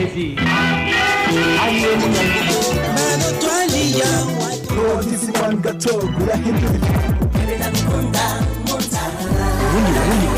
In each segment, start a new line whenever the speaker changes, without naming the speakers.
Lady. Aye munyango. Mano twaliya. No disi one gato gura hindu. Ebena konda monta. Wuni.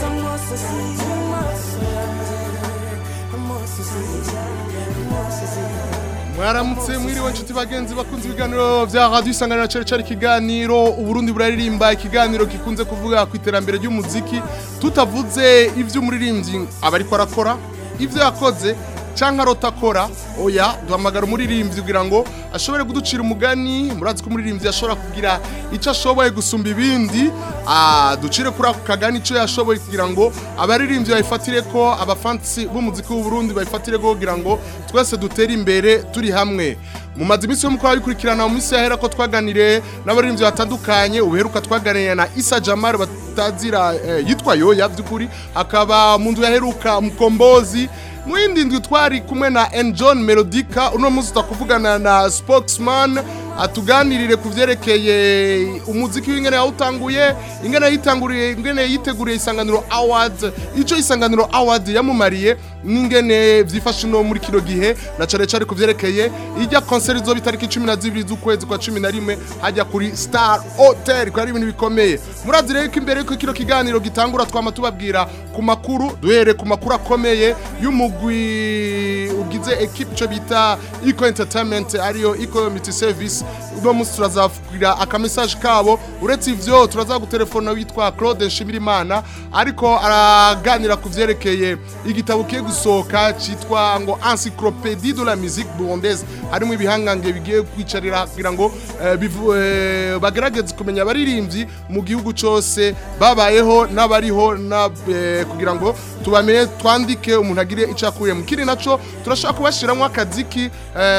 Mwaramutse mwiriwe nshuti bagenzi bakunze ibiganiro vya Radio Isanganiro cari kiganiro Uburundi buraririmba ikiganiro kikunze kuvuga ku iterambere ry'umuziki tutavuze ivyo umuririmbyi abariko arakora ivyo yakoze canka rotakora oya duhamagara umuririmbyi kugira ngo ashobore kuducira umugani murazi ko umuririmbyi ashobora kugira ico ashoboye gusumba ibindi ducire kuri ako kagani ico yashoboye kugira ngo abaririmbyi bayifatire ko abafansi b'umuziki w'u Burundi bayifatire ko kugira ngo twese dutere imbere turi hamwe mu mazimisi yo mukora bikurikirana mu misi yahera ko twaganire n'abaririmbyi batandukanye ubuheruka twaganiriye na Issa Jamar batazira yitwa Yoya by'ukuri akaba mu nzu yaheruka mukombozi Mwindi ndwi twari kumwe na John Melodica uno muzi takuvugana na spokesman atuganirire kuvyerekeye umuziki w'ingene yawutanguye ingene yiteguriye Isanganiro Awards ico Isanganiro Awards yamumariye n'ingene vyifashe no muri kino gihe na care kuvyerekeye ijya concert zo bitariki 12 z'ukwezi kwa 11 hajya kuri Star Hotel ko ari ibintu bikomeye murazi rero ko imbere ko kino kiganiro gitangura twama tubabwira ku makuru duhere ku makuru akomeye y'umugwi ugize equipe cyo bita Eco Entertainment ariyo Eco Community Service uno musi turazavugira aka message kabo uretse ivyo turazagutelefona witwa Claude Nshimirimana ariko araganira kuvyerekeye igitabo kiye gusohoka citwa ngo Encyclopédie de la musique burundaise harimo ibihangange bigiye kwicarira kugira ngo bagerageze kumenya abaririmbyi mu gihugu cyose babayeho n'abariho na kugira ngo tubamenye twandike umuntu agire icakuye mu kiri naco turashaka kubashiramo akaziki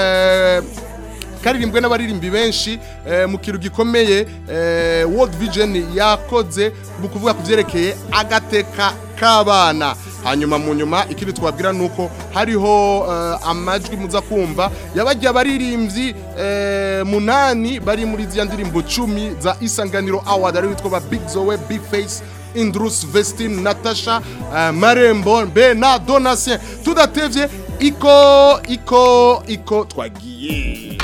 karirimbwe n'abaririmbi benshi mu kiru gikomeye World Vision yakoze bukuvuga kuvyerekeye agateka kabana hanyuma mu nyuma ikindi twabwira nuko hariho amajwi muza kumva yabagiye abaririmbyi 8 bari muri zya ndirimbo 10 za Isanganiro Award ari witwa ba Big Zoe Big Face Indrus Vestin Natasha Marembo Bena Donatien tudatevye iko twagiye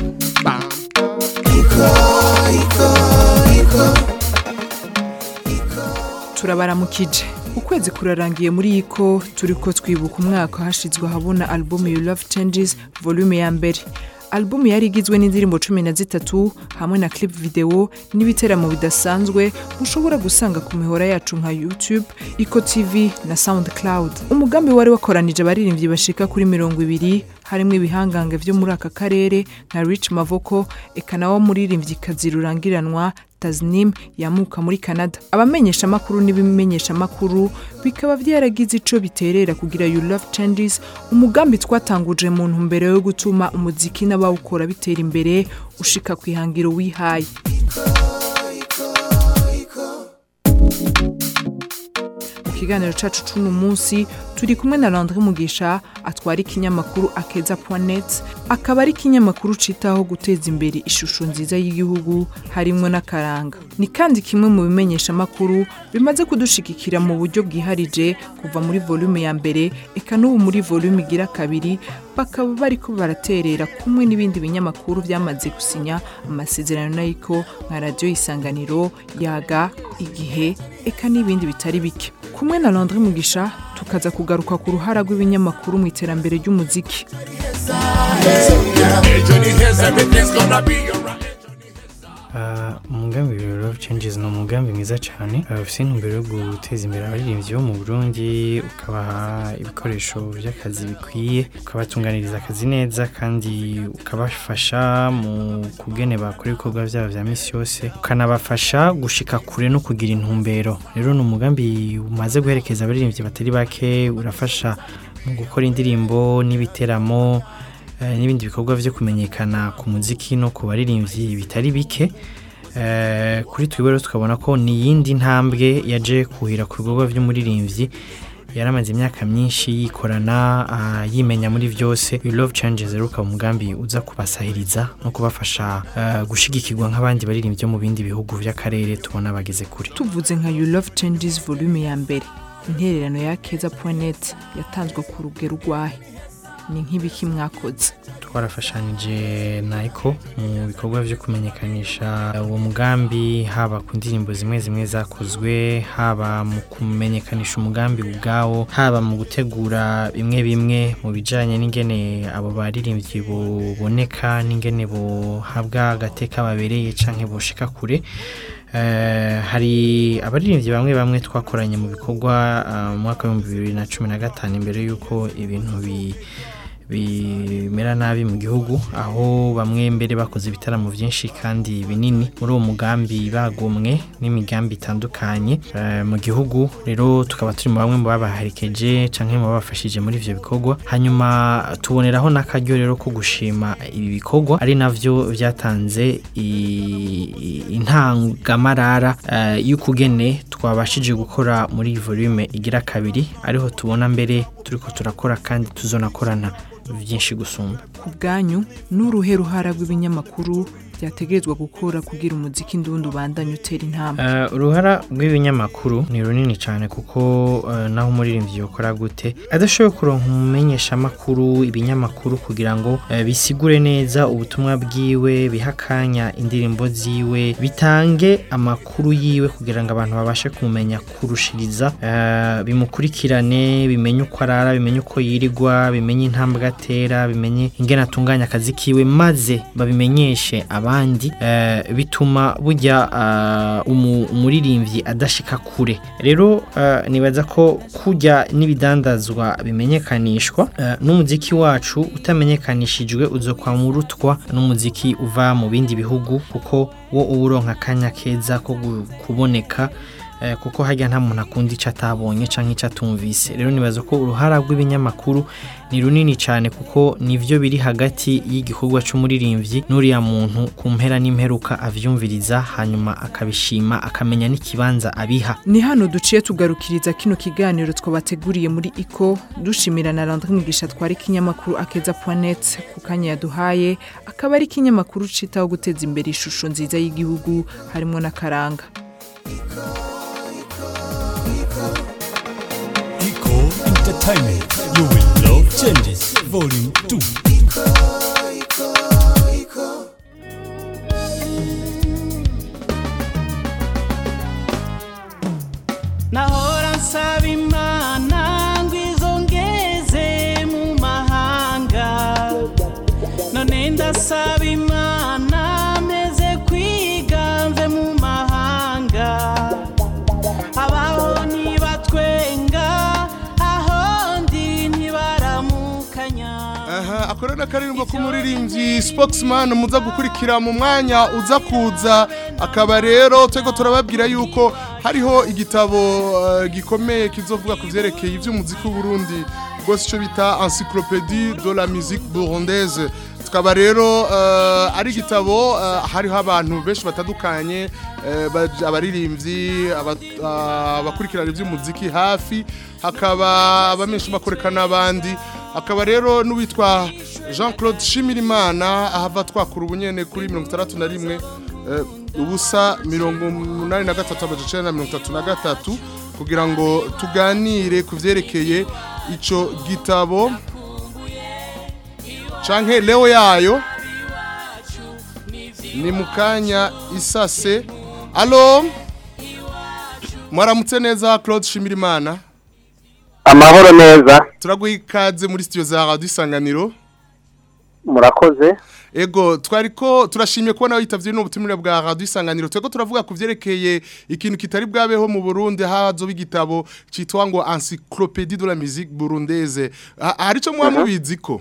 turabaramukije ukwezi kurarangiye muri iko turiko twibuka umwaka hashizwe habona album You Love Changes volume ya mbere album yari igizwe n'indirimbo 13 hamwe na clip video n'ibiteramo bidasanzwe ushobora gusanga ku mihora yacu nka YouTube, Iko TV na SoundCloud. Umugambi wari wakoranije abaririmbyi bashika kuri 200 harimo ibihangange vyo muri aka karere nka Rich Mavoko ekanawo muririmbyi kazirurangiranwa Taznim yamuka muri Canada. Abamenyesha makuru n'ibimenyesha makuru bikaba vyaragize ico biterera kugira You Love Changes umugambi twatanguje mu ntumbero yo gutuma umuziki n'abawukora bitera imbere ushika kwihangiro wihaye. Kiganiro cacu cuno munsi turi kumwe na Landry Mugisha atwara ikinyamakuru akeza.net akaba ari ikinyamakuru citaho guteza imbere ishusho nziza y'igihugu harimo n'akaranga ni kandi kimwe mu bimenyesha makuru bimaze kudushikikira mu buryo bwiharije kuva muri volume ya mbere eka n'ubu muri volume igira kabiri bakaba bariko baraterera kumwe n'ibindi binyamakuru byamaze gusinya amasezerano n'ayiko nka Radio Isanganiro Yaga Igihe eka n'ibindi bitari bike kumwe na Landry Mugisha tukaza kugaruka ku ruhara rw'ibinyamakuru mu iterambere ry'umuziki
umugambi wa Love Changes no umugambi mwiza cyane ufite intumbero yo guteza imbere abaririmbyi bo mu Burundi ukabaha ibikoresho by'akazi bikwiye ukabatunganiriza akazi neza kandi ukabafasha mu kugene bakora ibikorwa byabo vya misi yose ukanabafasha gushika kure no kugira intumbero rero no umugambi umaze guherekeza abaririmbyi batari bake urafasha mu gukora indirimbo n'ibiteramo n'ibindi bikorwa byo kumenyekana ku muziki no ku baririmbyi bitari bike kuri twibero tukabona ko ni yindi ntambwe yaje kuhira ku bikorwa by'umuririmbyi yaramaze imyaka myinshi yikorana yimenya muri byose You Love Changes ruka umugambi uza kubasahiriza no kubafasha gushigikirwa nk'abandi baririmbyi mu bindi bihugu by'akarere tubona bageze kure
tuvuze nka You Love Changes volume ya mbere intererano ya akeza.net yatanzwe ku rugero rwahe ni nk'ibiki mwakoze?
Twarafashanije na Eko mu bikorwa byo kumenyekanisha uwo mugambi, haba ku ndirimbo zimwe zakozwe, haba mu kumenyekanisha umugambi ubwawo, haba mu gutegura bimwe mu bijanye n'ingene abo baririmbyi boboneka n'ingene bohabwa agateka babereye canke boshika kure. Hari abaririmbyi bamwe twakoranye mu bikorwa mu mwaka wa 2015 imbere yuko ibintu bimera nabi mu gihugu, aho bamwe mbere bakoze ibitaramo byinshi kandi binini muri uwo mugambi bagomwe n'imigambi itandukanye mu gihugu. Rero tukaba turi mu bamwe mu babaharikeje canke mu babafashije muri ivyo bikorwa. Hanyuma tuboneraho n'akaryo rero ko gushima ibi bikorwa ari navyo byatanze intangamarara y'ukugene twabashije gukora muri volume igira kabiri, ariho tubona mbere turiko turakora kandi tuzonakorana byinshi gusumba.
Ku bwanyu n'uruhe ruhara rw'ibinyamakuru byategerezwa gukora kugira umuziki ndundu bandanye utera intambwe?
Uruhara rw'ibinyamakuru ni runini cyane kuko naho umuririmbyi yokora gute adashoboye kuronka umumenyesha makuru, ibinyamakuru kugira ngo bisigure neza ubutumwa bwiwe, bihakanya indirimbo ziwe, bitange amakuru yiwe kugira ngo abantu babashe kumenya kurushiriza, bimukurikirane, bimenye uko arara, bimenye uko yirigwa, bimenye intambwe atera, bimenye ingene atunganya akazi kiwe, maze babimenyeshe abandi, bituma burya umuririmbyi adashika kure. Rero nibaza ko kujya n'ibidandazwa bimenyekanishwa, n'umuziki wacu utamenyekanishijwe uzokwamurutwa n'umuziki uva mu bindi bihugu, kuko wo uburonka akanya keza ko kuboneka, kuko hajya nta muntu akundi ico atabonye canke ico atumvise. Rero nibaza ko uruhara rw'ibinyamakuru ni runini cyane, kuko nivyo biri hagati y'igikorwa c'umuririmbyi n'uriya muntu ku mpera n'imperuka avyumviriza, hanyuma akabishima, akamenya n'ikibanza abiha.
Ni hano duciye tugarukiriza kino kiganiro twabateguriye muri Iko, dushimira na Landry Mugisha twari kinyamakuru akeza.net ku kanya yaduhaye, akaba ari kinyamakuru citaho guteza imbere ishusho nziza y'igihugu harimo na karanga.
Iko Entertainment, you will love changes, volume 2.
Nahora nsaba Imana ngo izongeze mu mahanga, none ndasaba Imana meze kwiga mve mu mahanga, abaho nibatwenga aho ndi ntibaramukanya.
Akorana karirimbo k'umuririmbyi Spokesman muza gukurikira mu mwanya uza kuza. Akaba rero twego turababwira yuko hariho igitabo gikomeye kizovuga ku vyerekeye ivy'umuziki w'u Burundi, rwose ico bita Encyclopédie de la musique burundaise. Tukaba rero ari igitabo hariho abantu benshi batandukanye, abaririmbyi, abakurikirana ivy'umuziki hafi, hakaba abamenshi makoreka n'abandi. Akaba rero n'uwitwa Jean-Claude Shimirimana ahava twakura ubunyene kuri 61 ubusa 83 kugira ngo tuganire ku vyerekeye ico gitabo canke leo yayo. Ni mukanya isase. Allo, mwaramutse neza Claude Shimirimana?
Amahoro neza.
Turaguhikaze muri studio za Radio Isanganiro.
Murakoze.
Ego twariko turashimye kubona witavye n'ubutumire bwa Radio Isanganiro. Twego turavuga ku vyerekeye ikintu kitari bwabeho mu Burundi, hazo bigitabo citwa ngo Encyclopédie de la musique burundaise. Hari ico mwamubizi ko?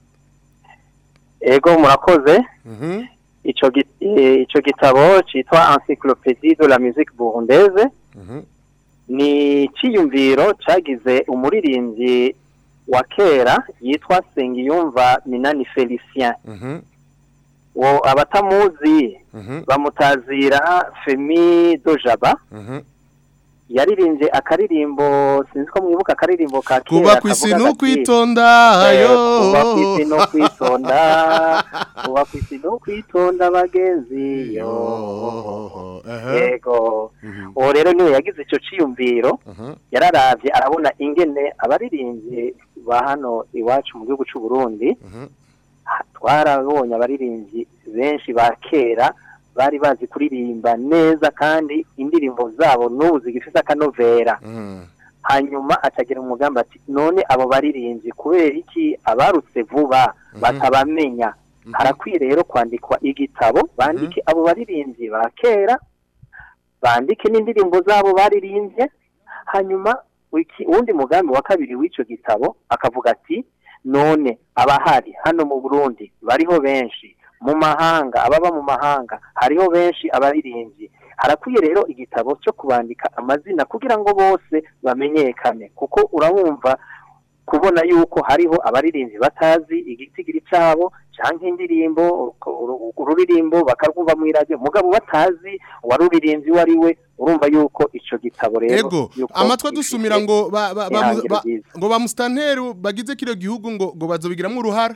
Ego murakoze. Ico gitabo citwa Encyclopédie de la musique burundaise. Ni ciyumviro cagize umuririmbyi wa kera yitwa Sengiyumva Minani Felicien. Wo abatamuzi bamutazira Femi Dojaba. Yaririmbye akaririmbo, sinzi ko mwibuka akaririmbo ka kera,
kuba kwisi no kwitonda ayo,
kuba kwisi no kwitonda, kuba kwisi no kwitonda bagenzi yo. Yego. Rero niwe yagize ico ciyumviro, yararavye arabona ingene abaririmbye ba hano iwacu mu gihugu cy'u Burundi twarabonye abaririmbyi benshi ba kera bari bazi kuririmba neza kandi indirimbo zabo n'ubu zigifite akanovera hanyuma atagira umugambi ati none abo baririmbyi kubera iki abarutse vuba batabamenya harakwiye rero kwandikwa igitabo bandike abo baririmbyi ba kera bandike n'indirimbo zabo baririmbye hanyuma uwundi mugambi wa kabiri w'icyo gitabo akavuga ati none abahari hano mu Burundi bariho benshi mu mahanga ababa mu mahanga hariho benshi abaririmbyi harakwiye rero igitabo cyo kubandika amazina kugira ngo bose bamenyekane kuko urabumva kubona yuko hariho abaririmbyi batazi igitigiri cyabo canke indirimbo ururirimbo bakarwumva mu radio mugabo batazi waruririmbyi wari we urumva yuko ico gitabo rero
ego amatwa dusumira ngo ngo ba mustanteru bagize kiro gihugu ngo bazobigiramwe uruhara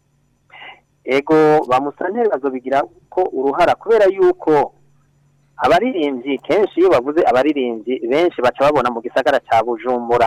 ego ba mustanteru bazobigira ko uruhara kubera yuko abaririmbyi kenshi iyo bavuze abaririmbyi benshi baca babona mu gisagara ca Bujumbura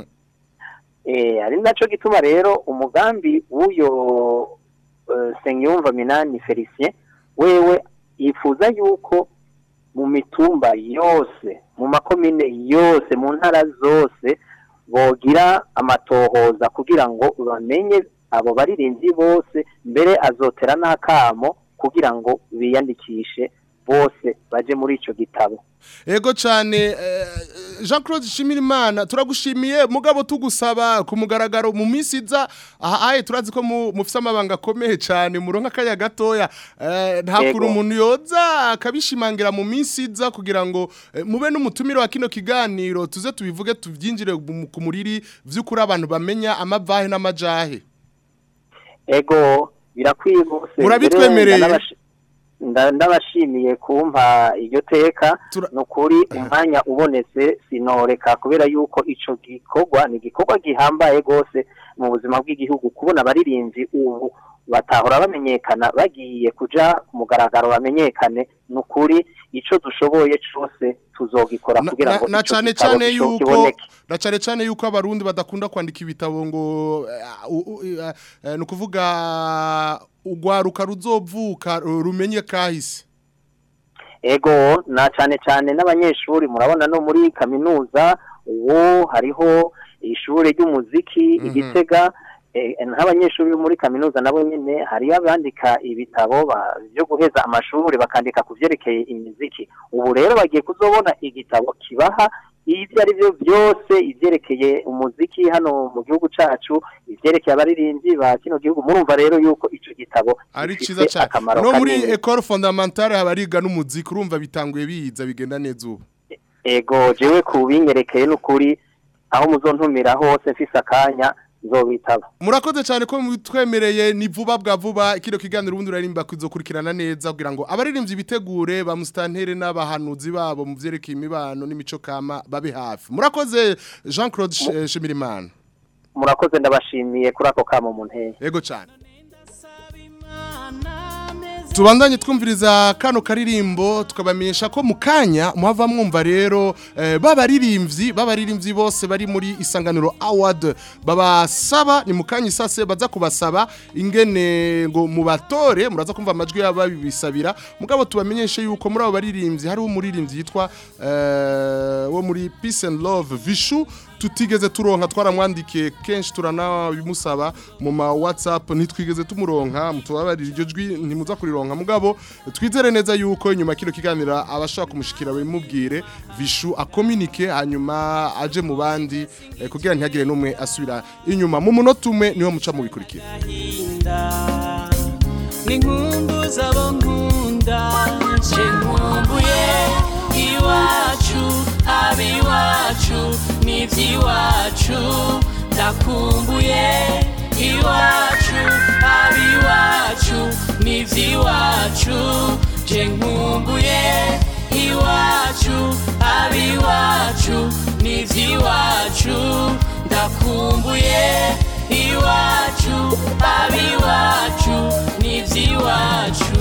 ari naco gituma rero umugambi w'uyo Sengiyumva Minani Felicien wewe yifuza yuko mu mitumba yose mu makomine yose mu ntara zose bogira amatohoza kugira ngo bamenye abo baririmbyi bose mbere azotera n'akamo kugira ngo biyandikishe bose baje muri ico gitabo
ego cyane Jean-Claude Shimirimana turagushimiye mugabo tugusaba ku mugaragaro mu minsi iza aha turazi ko mufise amabanga akomeye cyane muronka kaya gatoya nta kuri umuntu yoza akabishimangira mu minsi iza kugira ngo mube n'umutumiro wa kino kiganiro tuze tubivuge tuvyinjire ku muriri vy'ukuri abantu bamenya amavahe n'amajahe
ego birakwiye gose
murabitwemereye
ndabashimiye kumpa iryo teka nukuri umwanya ubonetse sinoreka kubera yuko ico gikorwa ni gikorwa gihambaye gose mu buzima bw'igihugu kubona abaririmbyi ubu batahora bamenyekana bagiye kuja ku mugaragaro bamenyekane nukuri ico dushoboye cyose tuzogikora kugira ngo
na cyane cyane yuko abarundi badakunda kwandika ibitabo ngo nukuvuga ugwaruka ruzovuka rumenye kahise
ego na cyane n'abanyeshuri murabona no muri kaminuza uwo hariho ishuri ry'umuziki igitega nk'abanyeshuri muri kaminuza nabo nyene hari abandika ibitabo byo guheza amashuri bakandika kuvyerekeye imiziki ubu rero bagiye kuzobona igitabo kibaha ibyo ari byo byose ivyerekeye umuziki hano mu gihugu cacu ivyerekeye abaririmbyi ba kino gihugu murumva rero yuko ico gitabo
ari ciza cyane no muri école fondamentale habariga n'umuziki urumva bitanguye biza bigenda neza ubu
ego jewe kubinyerekeye n'ukuri aho muzontumira hose mfise akanya nzobitaba
murakoze cyane ko mutwemereye ni vuba bwa vuba kino kiganiro ubundi urarimba kuzokurikirana neza kugira ngo abaririmbyi bitegure ba mustantere n'abahanuzi babo mu vyerekeye imibano n'imico kama babe hafi murakoze Jean-Claude Shimirimana
murakoze ndabashimiye kuri ako kamo mu nteye
yego cyane tubandanye twumviriza kano karirimbo tukabamenyesha ko mukanya muhava mwumva rero babaririmbyi bose bari muri Isanganiro Award babasaba ni mukanya isase baza kubasaba ingene ngo mubatore muraza kumva amajwi yabo bibisabira mugabo tubamenyeshe yuko muri abo baririmbyi hari umuririmbyi yitwa wo muri Peace and Love Vishu tutigeze turonka twaramwandikiye kenshi turanabimusaba mu ma WhatsApp ntitwigeze tumuronka mutubabarira iryo jwi ntimuza kurironka mugabo twizere neza yuko inyuma kino kiganira abashaka kumushikira bimubwire Vishu akomunike hanyuma aje mu bandi kugira ntihagire numwe asubira inyuma mu munota umwe niho muca mu bikurikira
ni nkumbuza abo nkunda nkumbuye iwacu abiwacu nivyiwacu ndakumbuye iwacu abiwacu nivyiwacu je nkumbuye iwacu abiwacu nivyiwacu ndakumbuye iwacu abiwacu nivyiwacu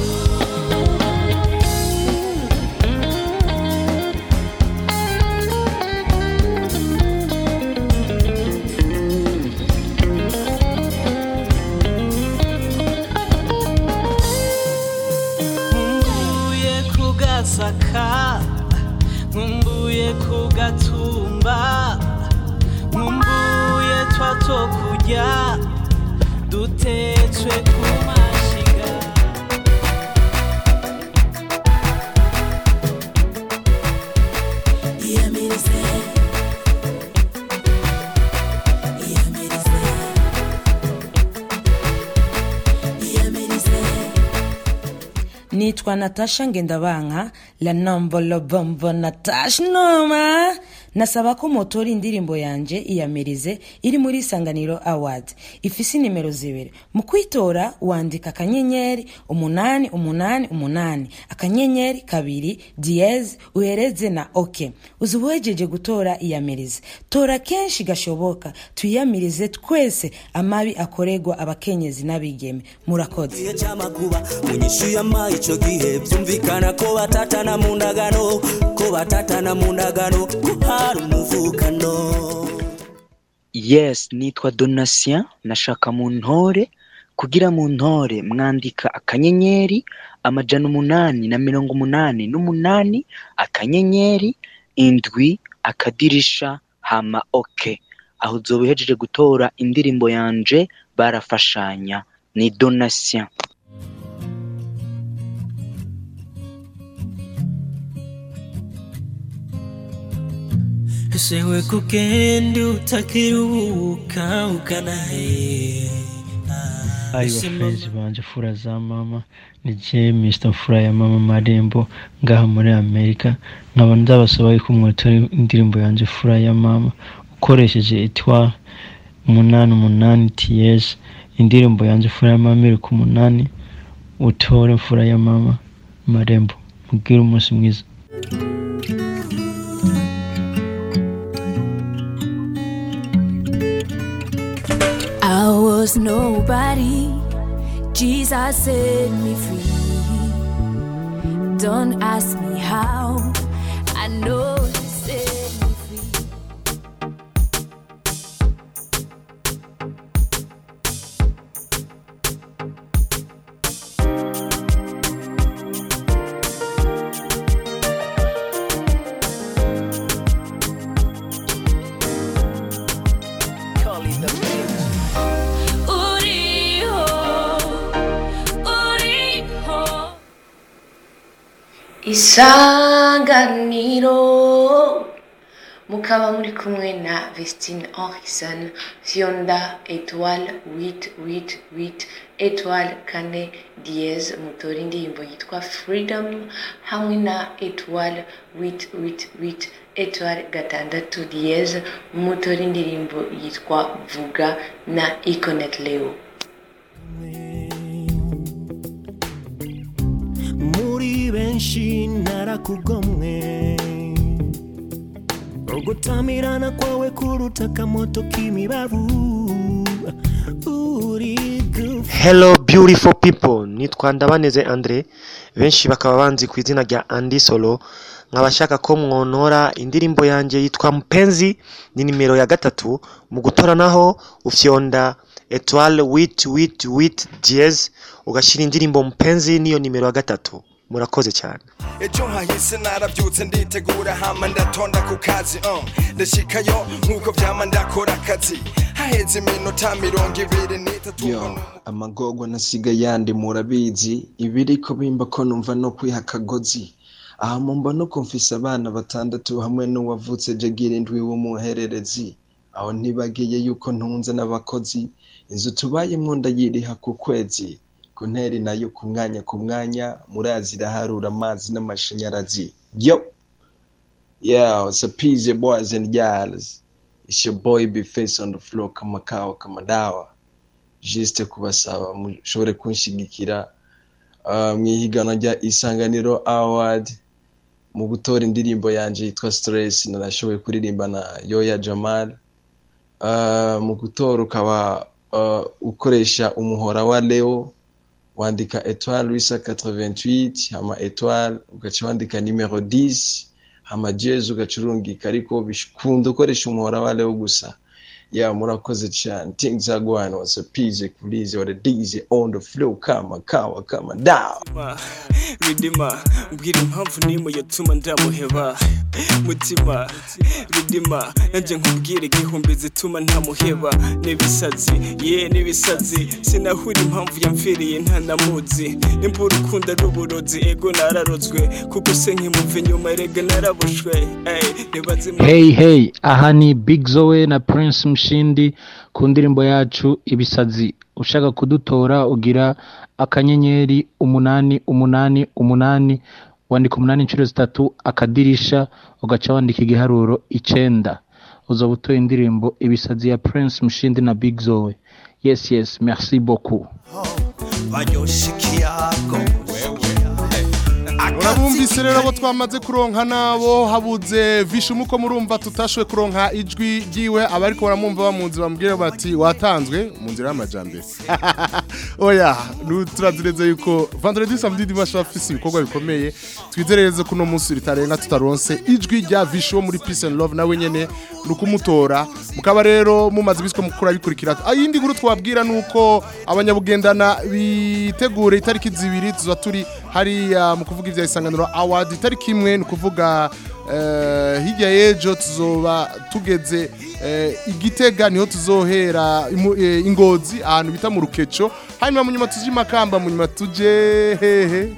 two kurya dutetswe ku mashiga.
Nitwa Natasha Ngendabanka, la nombolo bombo Natasha Noma. Nasaba ko motora indirimbo yanje iyamirize iri muri Isanganiro Award. Ifisi nimero 2. Mu kwitora wandika akanyenyeri 888 akanyenyeri 2 diez uhereze na OK. Uzuwejeje gutora iyamirize. Tora kenshi gashoboka tuyamirize twese amabi akoregwa abakenyezi nabigeme. Murakoze.
Ico gihe byumvikana ko batatana mu ndagano hari umuvukano.
Yes, nitwa Donatien, nashaka mu ntore. Kugira mu ntore mwandika akanyenyeri 888 akanyenyeri 7 akadirisha hama OK. Aho uzobihejeje gutora indirimbo yanje barafashanya. Ni Donatien.
Sewe kugenda utakiruka ukanahe.
Ayo bagenzi banje fura za mama ni je Mr. Fura ya mama Marembo ngaha muri Amerika. Nkaba ndabasaba yuko mwotora indirimbo yanje fura ya mama ukoresheje étoile 88 TS. Indirimbo yanje fura ya mama iri ku 8 utore fura ya mama Marembo. Mugira umunsi mwiza.
I was nobody, Jesus set me free. Don't ask me how, I know He set me free.
Isanganiro mukaba muri kumwe na Vestine Henriksen Fionda étoile 888 étoile 4 dièse mutora indirimbo yitwa Freedom hamwe na étoile 888 étoile 6 dièse mutora indirimbo yitwa Vuga na Iconet Leo.
Benshi narakugomwe ugutamirana kwawe kuruta kamoto kimibavu.
Hello beautiful people, nitwa Ndabaneze Andre, benshi bakaba banzi ku izina rya Andy Solo. Nkabashaka ko mwonora indirimbo yanje yitwa Mpenzi, ni nimero ya 3. Mu gutora naho ufyonda étoile 888 dièse ugashira indirimbo Mpenzi niyo nimero ya 3. Murakoze cyane.
Ejo hahise narabyutse nditegura hama ndatonda ku kazi ndashikayo nkuko vyama ndakora akazi haheze iminota 23.
Yo amagogwa nasiga yandi murabizi ibiriko bimba ko numva no kwiha kagozi. Aha mumba no kumfisa abana 6 hamwe n'uwavutse jegira indwi w'umuhererezi. Aho ntibagiye yuko ntunze n'abakozi inzu tubayemwo ndayiriha ku kwezi. Kunteri nayo ku mwanya murazira harura amazi n'amashanyarazi. Yo yeah, it's a PZ boys and girls, it's your boy B-Face on the floor kama dawa. Juste kubasaba mushobore kunshigikira mwihigana rya Isanganiro Award mu gutora indirimbo yanje yitwa Stress narashoboye kuririmba na Yoya Jamal. Mu gutora ukaba ukoresha umuhora wa Leo wandika étoile 888 hama étoile ugaca wandika numero 10 hama jezu ugacurungika ariko bishikunda ukoresha umuhora wa Leo gusa. Yeah, murakoze cyane. Things are going on. So PJ please or the DJ on the flow kama down.
Ridima ubwira impamvu nimo yatuma ndamuheba.
mutima ridima nanje nkubwire igihumbi zituma ntamuheba nibisazi nibisazi sinahura impamvu yamfiriye ntanamuzi nimba urukundo ruburozi ego nararozwe kuko se nkimuva inyuma erega narabushwe
hey aha ni Big Zoe na Prince Mshindi ku ndirimbo yacu ibisazi. Ushaka kudutora ugira akanyenyeri 888 wandika 8 inshuro 3 akadirisha ugaca wandika igiharuro 9 uzoba utoye indirimbo ibisazi ya Prince Mshindi na Big Zoe. Yes merci beaucoup.
Urabumvise rero abo twamaze kuronka nabo habuze vishumu ko murumva tutashwe kuronka ijwi giwe abariko baramumva bamunzi bambwira bati watanzwe mu nzira y'amajambere. Oya turazireze yuko vendredi samedi dimanche bafise ibikorwa bikomeye twizereze kuno munsi ritarenga tutaronse ijwi rya vishumu muri Peace and Love nawe nyene nukumutora mukaba rero mumaze biswe mukura bikurikira. Ayindi nkuru twabwira nuko abanyabugendana bitegure itariki zibiri tuzaturi hari mu kuvuga ivya Isanganiro Award itariki imwe ni kuvuga hirya yejo tuzoba tugeze igitega niho tuzohera ingozi ahantu bita mu rukeco hanyuma munyuma tuje Makamba munyuma tuje hehe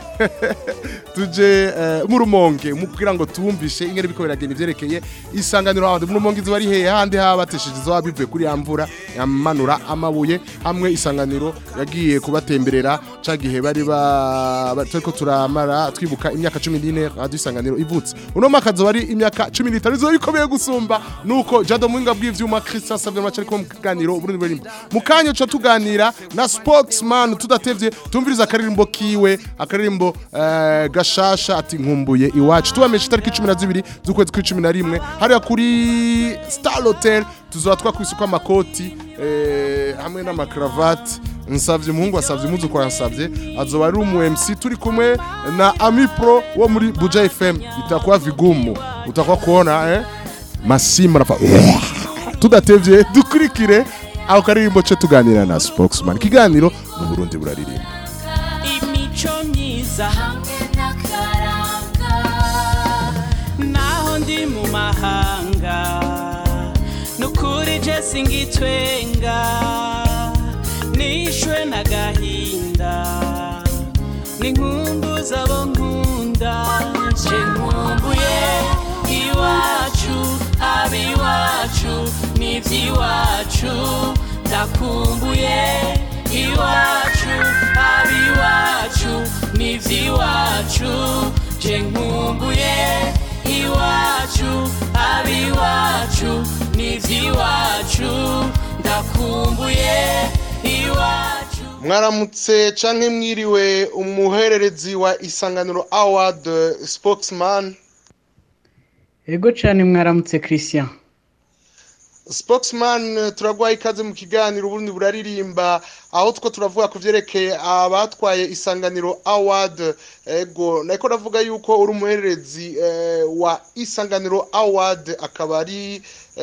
tuje mu Rumonge kugira ngo tumvishe ingere biko biragenda ivyerekeye Isanganiro Award mu Rumonge zibari hehe handi habatesheje zo bivuye kuri yamvura yamanura amabuye hamwe Isanganiro yagiye kubatemberera cagihe bari bariko turamara twibuka imyaka 14 Radio Isanganiro ivutse uno makazo bari imyaka 15 zo bikomeye gusumba nuko Jado Mwinga bw'ivyuma Christian Savye macari ko mu kiganiro Burundi bari mu kanya cyo tuganira na spokesman tudatevye tumviriza akaririmbo kiwe akaririmbo gashasha ati nkumbuye iwacu tubamesha itariki 12 z'ukwezi kwa 11 hariya kuri Star Hotel tuzoba twakwisuka amakoti hamwe n'amakravati nsavye muhungu asavye muzu kwa nsavye azoba ari umu MC turi kumwe na Ami Pro wo muri Buja FM itakuwa vigumu utakuwa kuona masima rafa tudatevye dukurikire aho karirimbo cyo tuganira na spokesman kiganiro mu Burundi buraririmba
imico myiza hamwe n'akaranga naho ndi mu mahanga nukuri je singitwenga nishwe n'agahinda ninkumbuza abo nkunda je nkumbuye iwacu abiwacu n'ivyiwacu ndakumbuye iwacu abiwacu n'ivyiwacu je nkumbuye iwacu abiwacu n'ivyiwacu ndakumbuye iwacu.
Mwaramutse canke mwiriwe umuhererezi wa Isanganiro Award spokesman.
Ego cyane mwaramutse Christian.
Spokesman turagwaye ikaze mu kiganiro Burundi buraririmba aho two turavuga kuvyerekeye abatwaye Isanganiro Award. Ego nako navuga yuko uri umuhererezi wa Isanganiro Award akaba ari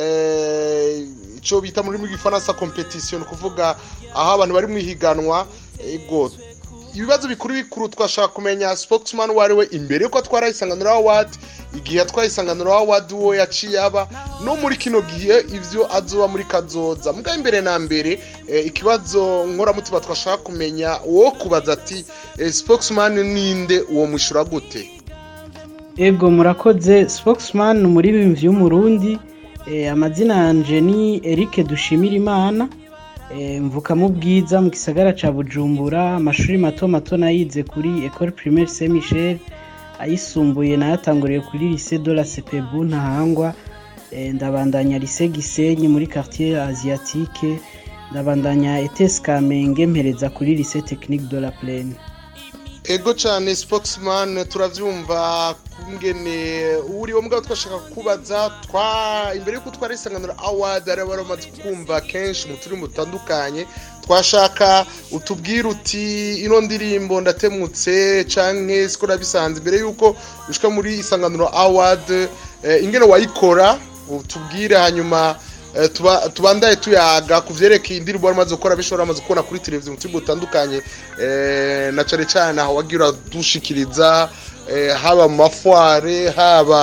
ico bita muri Gifaransa competition kuvuga aho abantu bari mwihiganwa. Ego ibibazo bikuru twashaka kumenya spokesman wariwe imbere yuko atwara Isanganiro Award igihe atwaye Isanganiro Award wo yaciye aba no muri kino gihe ivyo azoba muri kazoza muga imbere na mbere ikibazo nkora mutima twashaka kumenya wo kubaza ati spokesman ninde uwo mushura gute.
Ego murakoze spokesman muri bimvye umurundi amazina yanje ni Eric Dushimirimana mvuka mu bwiza mu gisagara ca Bujumbura amashuri mato nayize kuri École Primaire Saint Michel ayisumbuye nayatanguriye kuri Lycée de la Sepebu ntahangwa ndabandanya Lycée Gisenyi muri quartier asiatique ndabandanya ETS Kamenge mpereza kuri Lycée Technique de la Plaine.
Ego cyane spokesman turavyumva kungene uri wo mugabo twashaka kubaza imbere yuko twari Isanganiro Award ari baramaze kumva kenshi mu turi mutandukanye twashaka utubwira uti ino ndirimbo ndatemutse canke siko nabisanze imbere yuko ushika muri Isanganiro Award ingene wayikora utubwire hanyuma tubandaye tuyaga kuvyerekeye indirimbo baramaze gukora bishora amaze kubona kuri televiziyo mu tibu utandukanye na cyane aho wagira dushikiriza haba mu mafware haba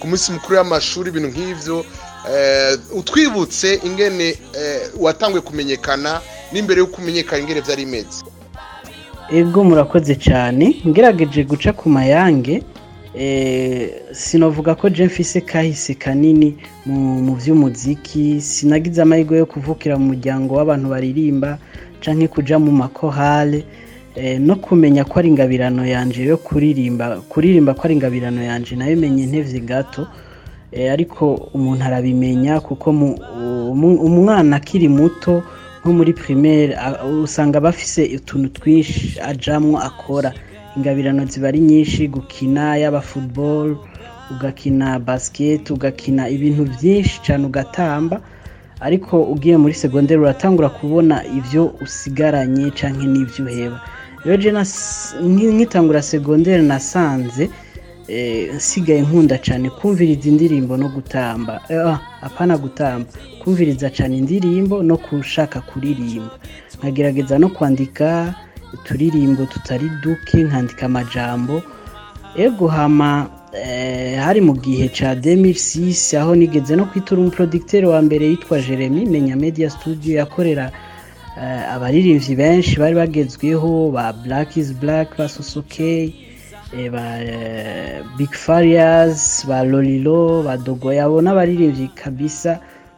ku munsi mukuru y'amashuri ibintu nk'ivyo utwibutse ingene watanguye kumenyekana n'imbere yo kumenyekana ingene vyari imeze.
Ego murakoze cyane ngerageje guca ku mayange sinovuga ko je mfise kahise kanini mu vy'umuziki, sinagize amahirwe yo kuvukira mu muryango w'abantu baririmba canke kuja mu makorale no kumenya ko ari ingabirano yanje yo kuririmba ko ari ingabirano yanje nabimenye ntevye gato ariko umuntu arabimenya kuko umwana akiri muto nko muri primaire usanga bafise utuntu twinshi ajamwo akora. Ingabirano ziba ari nyinshi, gukina yaba football, ugakina basket, ugakina ibintu byinshi cyane ugatamba, ariko ugiye muri secondaire uratangura kubona ivyo usigaranye canke n'ivyo uheba. Rero je nkitangura secondaire nasanze nsigaye nkunda cyane kumviriza indirimbo no gutamba, apana gutamba, kumviriza cyane indirimbo no kushaka kuririmba, nkagerageza no kwandika uturirimbo tutari duke, nkandika amajambo. Ego hama hari mu gihe ca 2006 aho nigeze no kwitura umuproducteur wa mbere yitwa Jeremy Menya Media Studio yakorera abaririmbyi benshi bari bagezweho ba Black is Black, ba Sosokey, ba Big Farias, ba Lolilo, ba Dogo, yabona abaririmbyi kabisa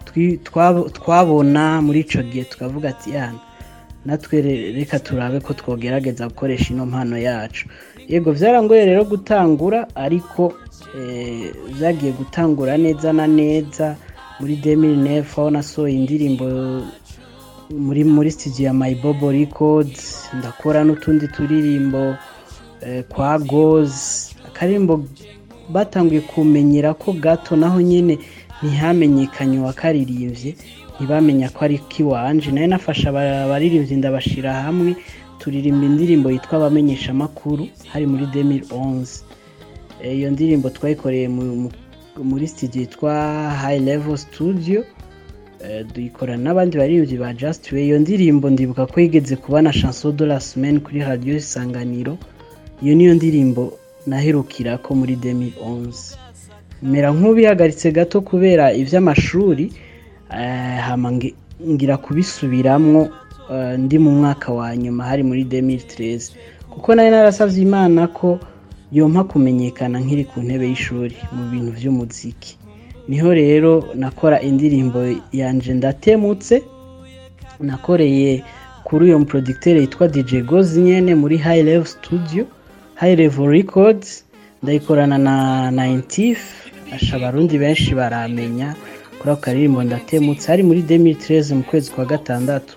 twabona muri ico gihe tukavuga ati yana natwe reka turabe ko twogerageza gukoresha ino mpano yacu. Yego vyarangoye rero gutangura, ariko vyagiye gutangura neza na neza muri 2009 aho nasohoye indirimbo muri studio ya My Bobo Records, ndakora n'utundi turirimbo kwa Goz, akarimbo batanguye kumenyera ko gato naho nyene ntihamenyekanye wakaririmbye, ntibamenya ko ari kiwanje. naye nafasha abaririmbyi ndabashira hamwe turirimba indirimbo yitwa Abamenyesha Amakuru hari muri 2011. Iyo ndirimbo twayikoreye muri studio yitwa High Level Studio, duyikorana n'abandi baririmbyi ba Just Way. Iyo ndirimbo ndibuka ko yigeze kuba na chanson de la semaine kuri radio Isanganiro. Iyo niyo ndirimbo naherukira ko muri 2011. Mera nk'ubihagaritse gato kubera ivy'amashuri, hama ngira kubisubiramwo ndi mu mwaka wa nyuma hari muri 2013, kuko nayo narasavye Imana ko yompa kumenyekana nkiri ku ntebe y'ishuri mu bintu vy'umuziki. Niho rero nakora indirimbo yanje Ndatemutse, nakoreye kuri uyo producteur yitwa DJ Goz nyene muri High Level Studio, High Level Records, ndayikorana na 90 ashabarundi benshi baramenya kuri ako karirimbo Ndatemutse hari muri 2013 mu kwezi kwa gatandatu.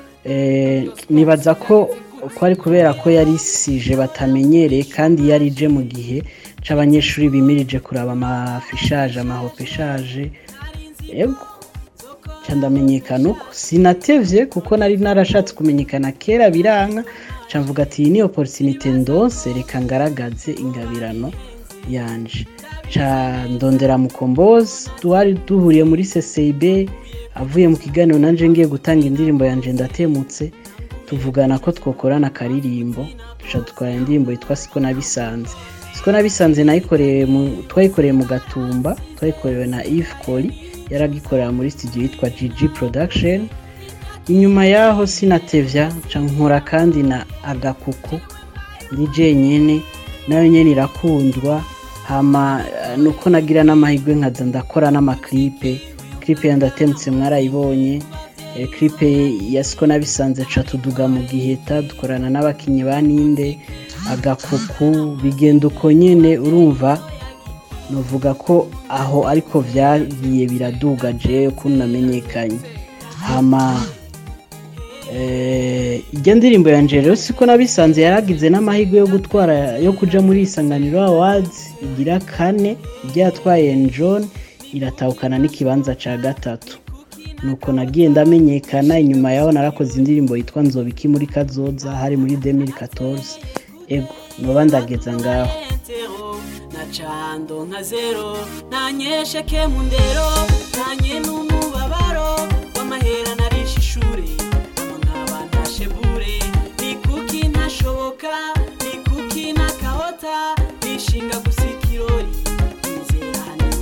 Nibaza ko ari kubera ko yari sije batamenyereye kandi yari je mu gihe c'abanyeshuri bimirije kuraba amafishaje amahopeshaje. Ego candamenyekana uko sinatevye kuko nari narashatse kumenyekana kera biranka, camvuga ati ni opportunité ndonse reka ngaragaze ingabirano yanje. Ndondera Mukombozi twari duhuriye muri CCB, avuye mu kiganiro nanje ngiye gutanga indirimbo yanje Ndatemutse, tuvugana ko twokorana karirimbo, dukora indirimbo yitwa Siko Nabisanze twayikoreye mu Gatumba, twayikorewe na Yves Koli yaragikorera muri studio yitwa GG Production. Inyuma yaho sinatevya nkora kandi na Agakuku DJ nyene, nayo nyene irakundwa. Hama nuko nagira n'amahirwe nkaza ndakora n'amaklipe. Klipe ya Ndatemutse mwarayibonye, klipe ya Siko Nabisanze tuduga mu Giheta dukorana n'abakinyi baninde Agakuku, bigenda uko nyene. Urumva novuga ko aho ariko vyagiye biraduga je kunamenyekanye. Hama ijya ndirimbo yanje rero Siko Nabisanze yaragize n'amahirwe yo kuja muri Isanganiro Awards igira 4, iryatwaye John iratahukana n'ikibanza ca gatatu. Nuko nagiye ndamenyekana. Inyuma yaho narakoze indirimbo yitwa Nzobiki muri Kazoza hari muri 2014. Ego noba ndageza ngaho
nacando nka zero nanyesheke mu ndero nanye n'umubabaro w'amahera narisha ishure nkaba ntashebure ni kuki ntashoboka ni kuki nakahota nishinga gusikirori nzera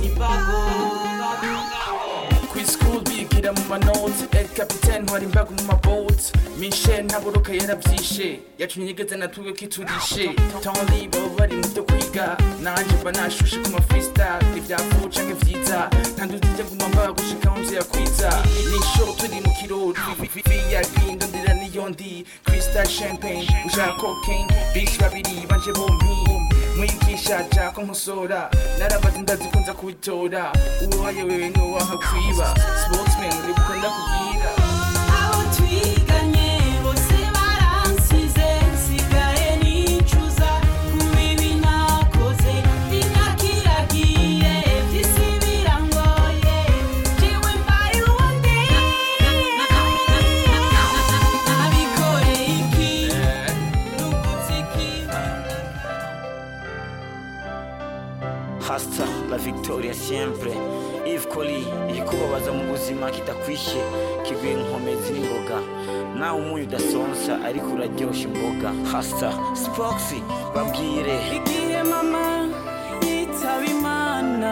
kapitene ntwara imbaga mu maboat Michel ntaburuka yaravyishe yacunyegeze natuwe kiturishe Tony bo bari mu byo kwiga nanje mba nashushe ku ma freestyle ivyavuye canke vyiza ntanduzije guma mbaga gushika mu vya kwiza ni show turi mu kirori VIP ndondera niyo ndi crystal champagne ushaka cocaine bitch babiri banje bombi mwigisha jako nkusora narabaze ndazikunza kubitora uwaye wewe no wahakwiba sportsman urikunda kubwira
abo twiganye bose baransize nsigaye nicuza kubibi nakoze imyaka iragiye vy'isi birangoye jewe mbaye uwundi nabikoreye iki
Hasta la victoria siempre Yves Colli igikubabaza mu buzima kitakwishe kiguye inkomezi n'imboga nawe umunyu udasonsa ariko uraryosha imboga Hasta Spoxy babwire
igihe mama yitaba imana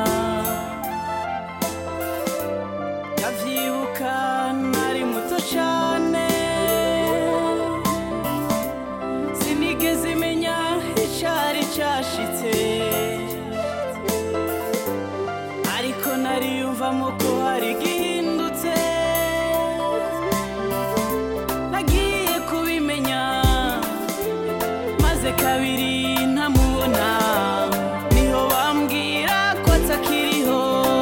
yavyibuka nari muto cane sinigeze menya icari cashitse ariko nariyumvamo ko hari igihindutse nagiye kubimenya maze kabiri ntamubona niho bambwira ko atakiriho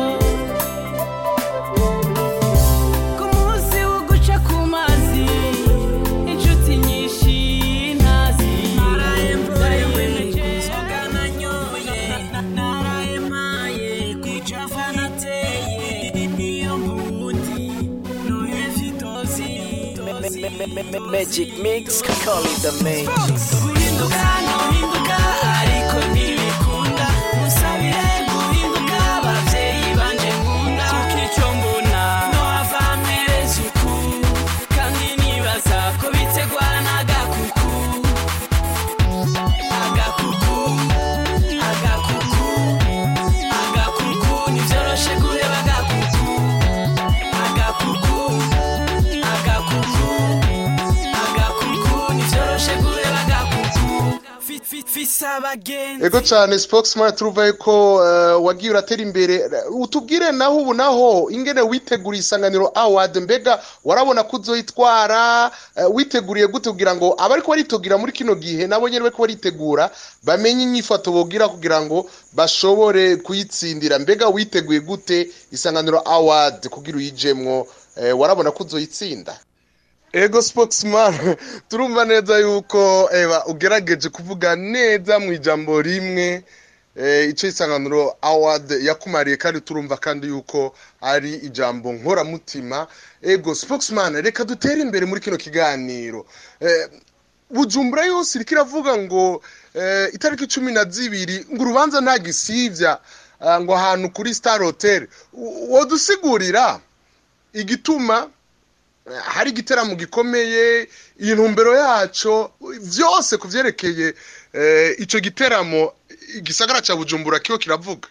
ku munsi wo guca ku mazi inshuti nyinshi ntazi naraye mbaye inzoga nanyoye naraye maye kucafa nateye niyo mbundi noye fitozi
Magic mix call it the mix
guhinduka nohinduka ariko ntibikunda musabire guhinduka abavyeyi banje nkunda kukico mbona nohava mpereza uku kandi nibaza ko bitegwa n'agakuku agakuku agakuku agakuku nivyoroshe guheba agakuku agakuku agakuku agakuku nivyoroshe guheba agakuku fisa abagenzi
Ego cyane spokesman turuva yuko wagiye uratera imbere utubwire naho ubu naho ingene witeguriye isanganiro award mbega warabona kuzoyitwara witeguriye gute kugira ngo abari ko baritogira muri kino gihe nabo nyene ko baritegura bamenye inyifato bogira kugira ngo bashobore kuyitsindira mbega witeguye gute isanganiro award kugira uyijemwo warabona kuzoyitsinda Ego spokesman turumva neza yuko ugerageje kuvuga neza mu ijambo rimwe ico isanganiro award yakumariye kandi turumva kandi yuko ari ijambo nkora mutima ego spokesman reka dutere imbere muri kino kiganiro Bujumbura yose irikiravuga ngo itariki 12 ngo urubanza nta gisivya ngo ahantu kuri Star Hotel wodusigurira igituma hari igiteramo gikomeye intumbero yaco vyose kuvyerekeye ico giteramo igisagara ca Bujumbura kiyo kiravuga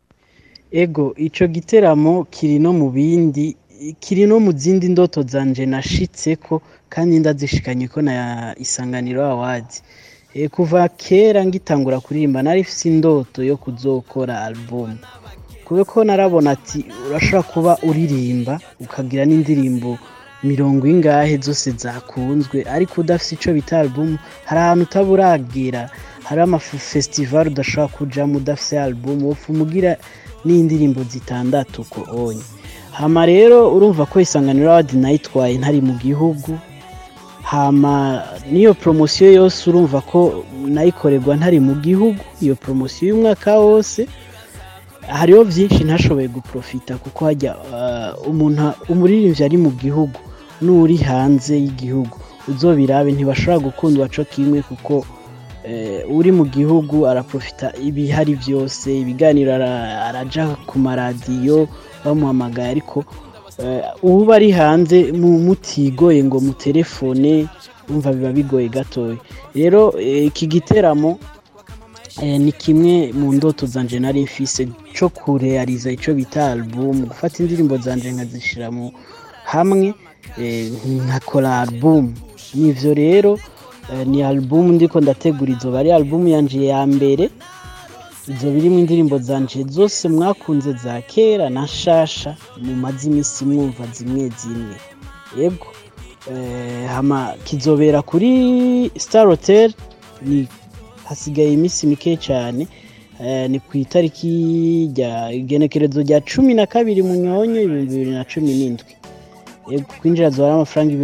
Ego ico giteramo kiri no mu bindi kiri no mu zindi ndoto zanje nashitseko kandi ndazishikanye ko na isanganiro award kuva kera ngitangura kuririmba nari fise indoto yo kuzokora album kubeko narabona ati urashobora kuba uririmba ukagira n'indirimbo mirongo ingahe zose zakunzwe ariko udafise ico bita album hari ahantu utaburagira hari ama festival udashobora kujamo udafise album wofumugira n'indirimbo zitandatu ko onye hama rero urumva ko isanganiro award nayitwaye ntari mu gihugu hama niyo promotion yose urumva ko nayikorerwa ntari mu gihugu iyo promotion y'umwaka wose hariho byinshi ntashoboye guprofita kuko hajya umuntu umuririmbyi ari mu gihugu n'uri hanze y'igihugu uzobirabe ntibashobora gukundwa co kimwe kuko uri mu gihugu araprofita ibihari byose ibiganiro araja ku maradiyo bamuhamagaye ariko ubu bari hanze mutigoye ngo mu telefone umva biba bigoye gatoya rero iki giteramo ni kimwe mu ndoto zanje nari mfise co kurealiza ico bita album gufata indirimbo zanje nkazishira mu hamwe nkakora album nivyo rero ni album ndiko ndategura izoba ari album yanje ya mbere izo birimo indirimbo zanje zose mwakunze za kera na shasha mu mazimisi mwumva zimwe yego hama kizobera kuri Star Hotel ni hasigaye imisi mike cyane ni ku itariki rya igenekerezo rya 12 mu nyonyo 2017 yego kwinjira zora amafaranga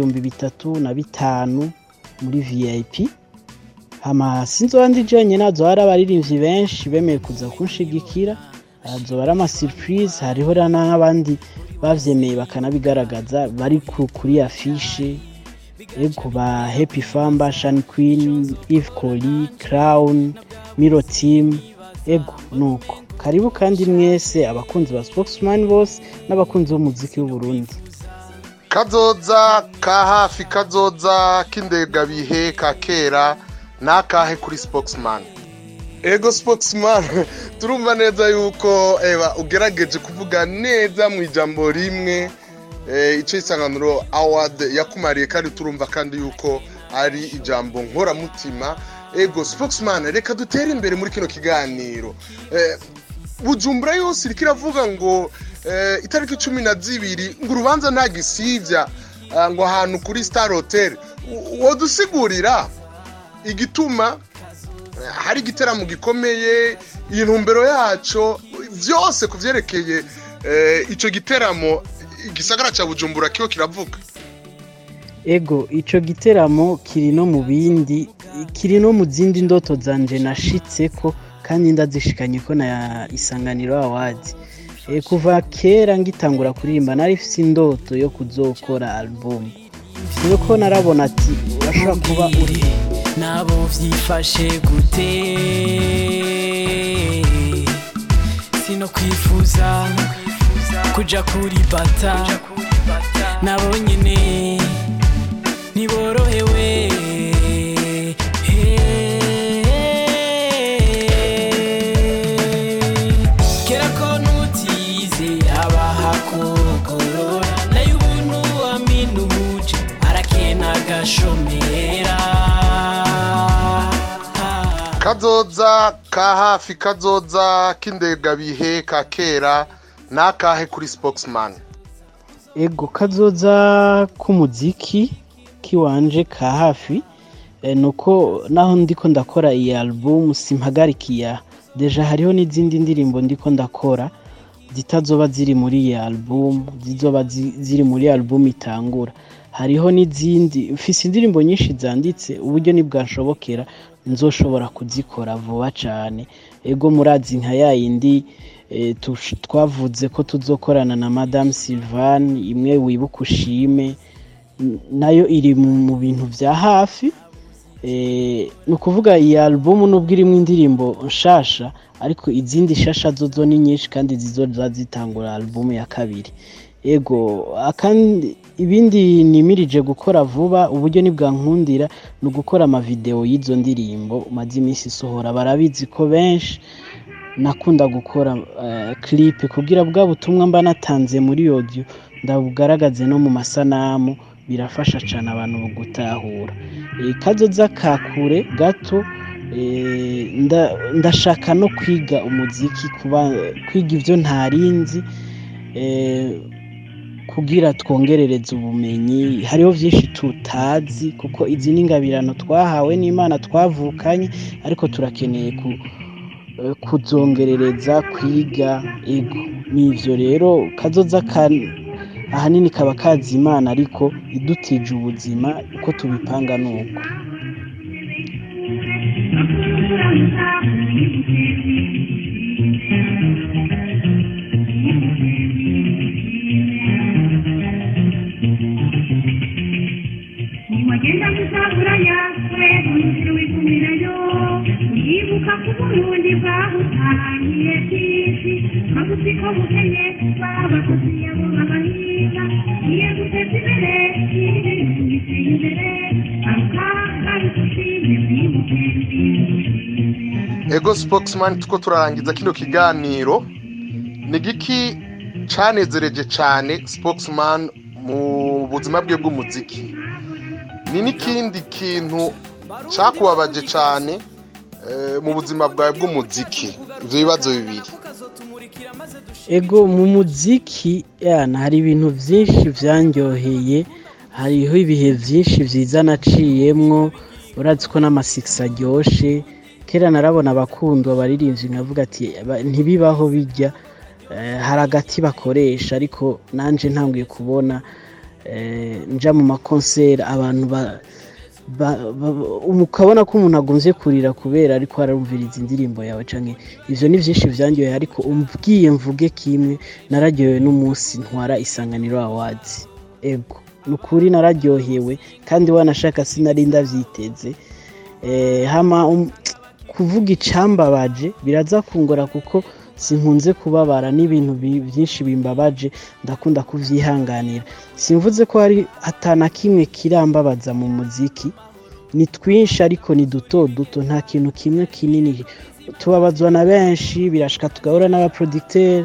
3500 muri VIP hama sinzobandi jenye nazo arabaririmbyi benshi bemeye kuza kunshigikira azobara ama surprise hariho n'abandi bavyemeye bakanabigaragaza bari kuri affiche ego ba Happy Famba, Shan Queen, Eve Coli, Crown, Miro Team ego nuko karibu kandi mwese abakunzi ba Spokesman bose n'abakunzi b'umuziki w'u Burundi.
Kazoza ka hafi kazoza kindega bihe ka kera nakahe kuri Spokesman. Ego Spokesman turumva neza yuko ugerageje kuvuga neza mu ijambo rimwe ico isanganiro award yakumariye kandi turumva kandi yuko ari ijambo nkora mutima. Ego Spokesman reka dutere imbere muri kino kiganiro. Bujumbura yose irikiravuga ngo itariki 12 ngo urubanza nta gisivya ngo ahantu kuri Star Hotel wodusigurira igituma hari igiteramo gikomeye intumbero yaco byose kuvyerekeye ico giteramo igisagara ca Bujumbura kiyo kiravuga.
Ego ico giteramo kiri no mu bindi kiri no mu zindi ndoto zanje nashitseko kandi ndazishikanye ko na isanganiro awards kuva kera ngitangura kuririmba nari fise indoto yo kuzokora album nuko narabona ati urashobora kuba uri
nabo vyifashe gute sino kwifuza kuja kuri bata nabo nyene niborohewe kera ko nutize abahakogorora nayo ubuntu aminuje arakena gashomera
kazoza ka hafi kazoza kindega bihe ka kera nakahe kuri Spokesman.
Ego kazoza k'umuziki kiwanje ka hafi nuko naho ndiko ndakora iyi album simpagarikiya deja hariho n'izindi ndirimbo ndiko ndakora zitazoba ziri muri iyi album zizoba ziri muri album itangura hariho n'izindi mfise indirimbo nyinshi zanditse uburyo nibwashobokera nzoshobora kuzikora vuba cyane. Ego murazi nka yindi twavuze ko tuzokorana na Madame Sylvain imwe wibuka ushime nayo iri mu bintu vya hafi nukuvuga iyi album nubwo irimo indirimbo nshasha ariko izindi shasha zozo ni nyinshi kandi zizoza zitangura album ya kabiri. Ego akandi ibindi nimirije gukora vuba uburyo nibwankundira no gukora ama video y'izo ndirimbo mazi imisi sohora barabizi ko benshi nakunda gukora clip kugira bwa butumwa mba natanze muri audio ndabugaragaze no mu masanamu birafasha cyane abantu gutahura. Kazoza kakure gato ndashaka no kwiga umuziki kwiga ivyo ntarinzi kugira twongerereze ubumenyi hariho byinshi tutazi kuko izi n'ingabirano twahawe n'Imana twavukanye ariko turakeneye kuzongerereza kwiga. Ego nivyo rero kazoza ahanini kaba kazi Imana ariko idutije ubuzima uko tubipanga nuko.
Wagenda kusabura yakwe umusiro wikumirayo yibuka ku Burundi bwahutaniye byinshi magusiko bukenye baba kuziyabo babahinga iye guteza imbere imbere akanga bikushimye byimukenzi.
Ego Spokesman tuko turarangiza kino kiganiro ni giki canezereje cyane Spokesman mu buzima bwe bw'umuziki ni n'ikindi kintu cyakubabaje cyane mu buzima bwawe bw'umuziki ibyo bibazo bibiri.
Ego mu muziki hari ibintu byinshi byanyoheye, hariho ibihe byinshi byiza naciyemwo, urazi ko n'amasikisi aryoshye. Kera narabona abakundwa baririmbyi nkavuga ati ntibibaho bijya, hari agati bakoresha, ariko nanje ntanguye kubona nja mu makonseri abantu ukabona ko umuntu agunze kurira kubera ariko arumviriza indirimbo yawe canke ivyo ni vyinshi vyanyoye. Ariko umbwiye mvuge kimwe, nararyohewe n'umunsi ntwara Isanganiro Awards. Ego nukuri nararyohewe kandi wanashaka sinari ndavyiteze. Hama kuvuga icambabaje biraza kungora kuko sinkunze kubabara n'ibintu byinshi bimbabaje, ndakunda kuvyihanganira. Simvuze ko hari atana kimwe kirambabaza mu muziki, ni twinshi ariko ni duto duto, nta kintu kimwe kinini. Tubabazwa na benshi, birashika tugahura n'abaproducteur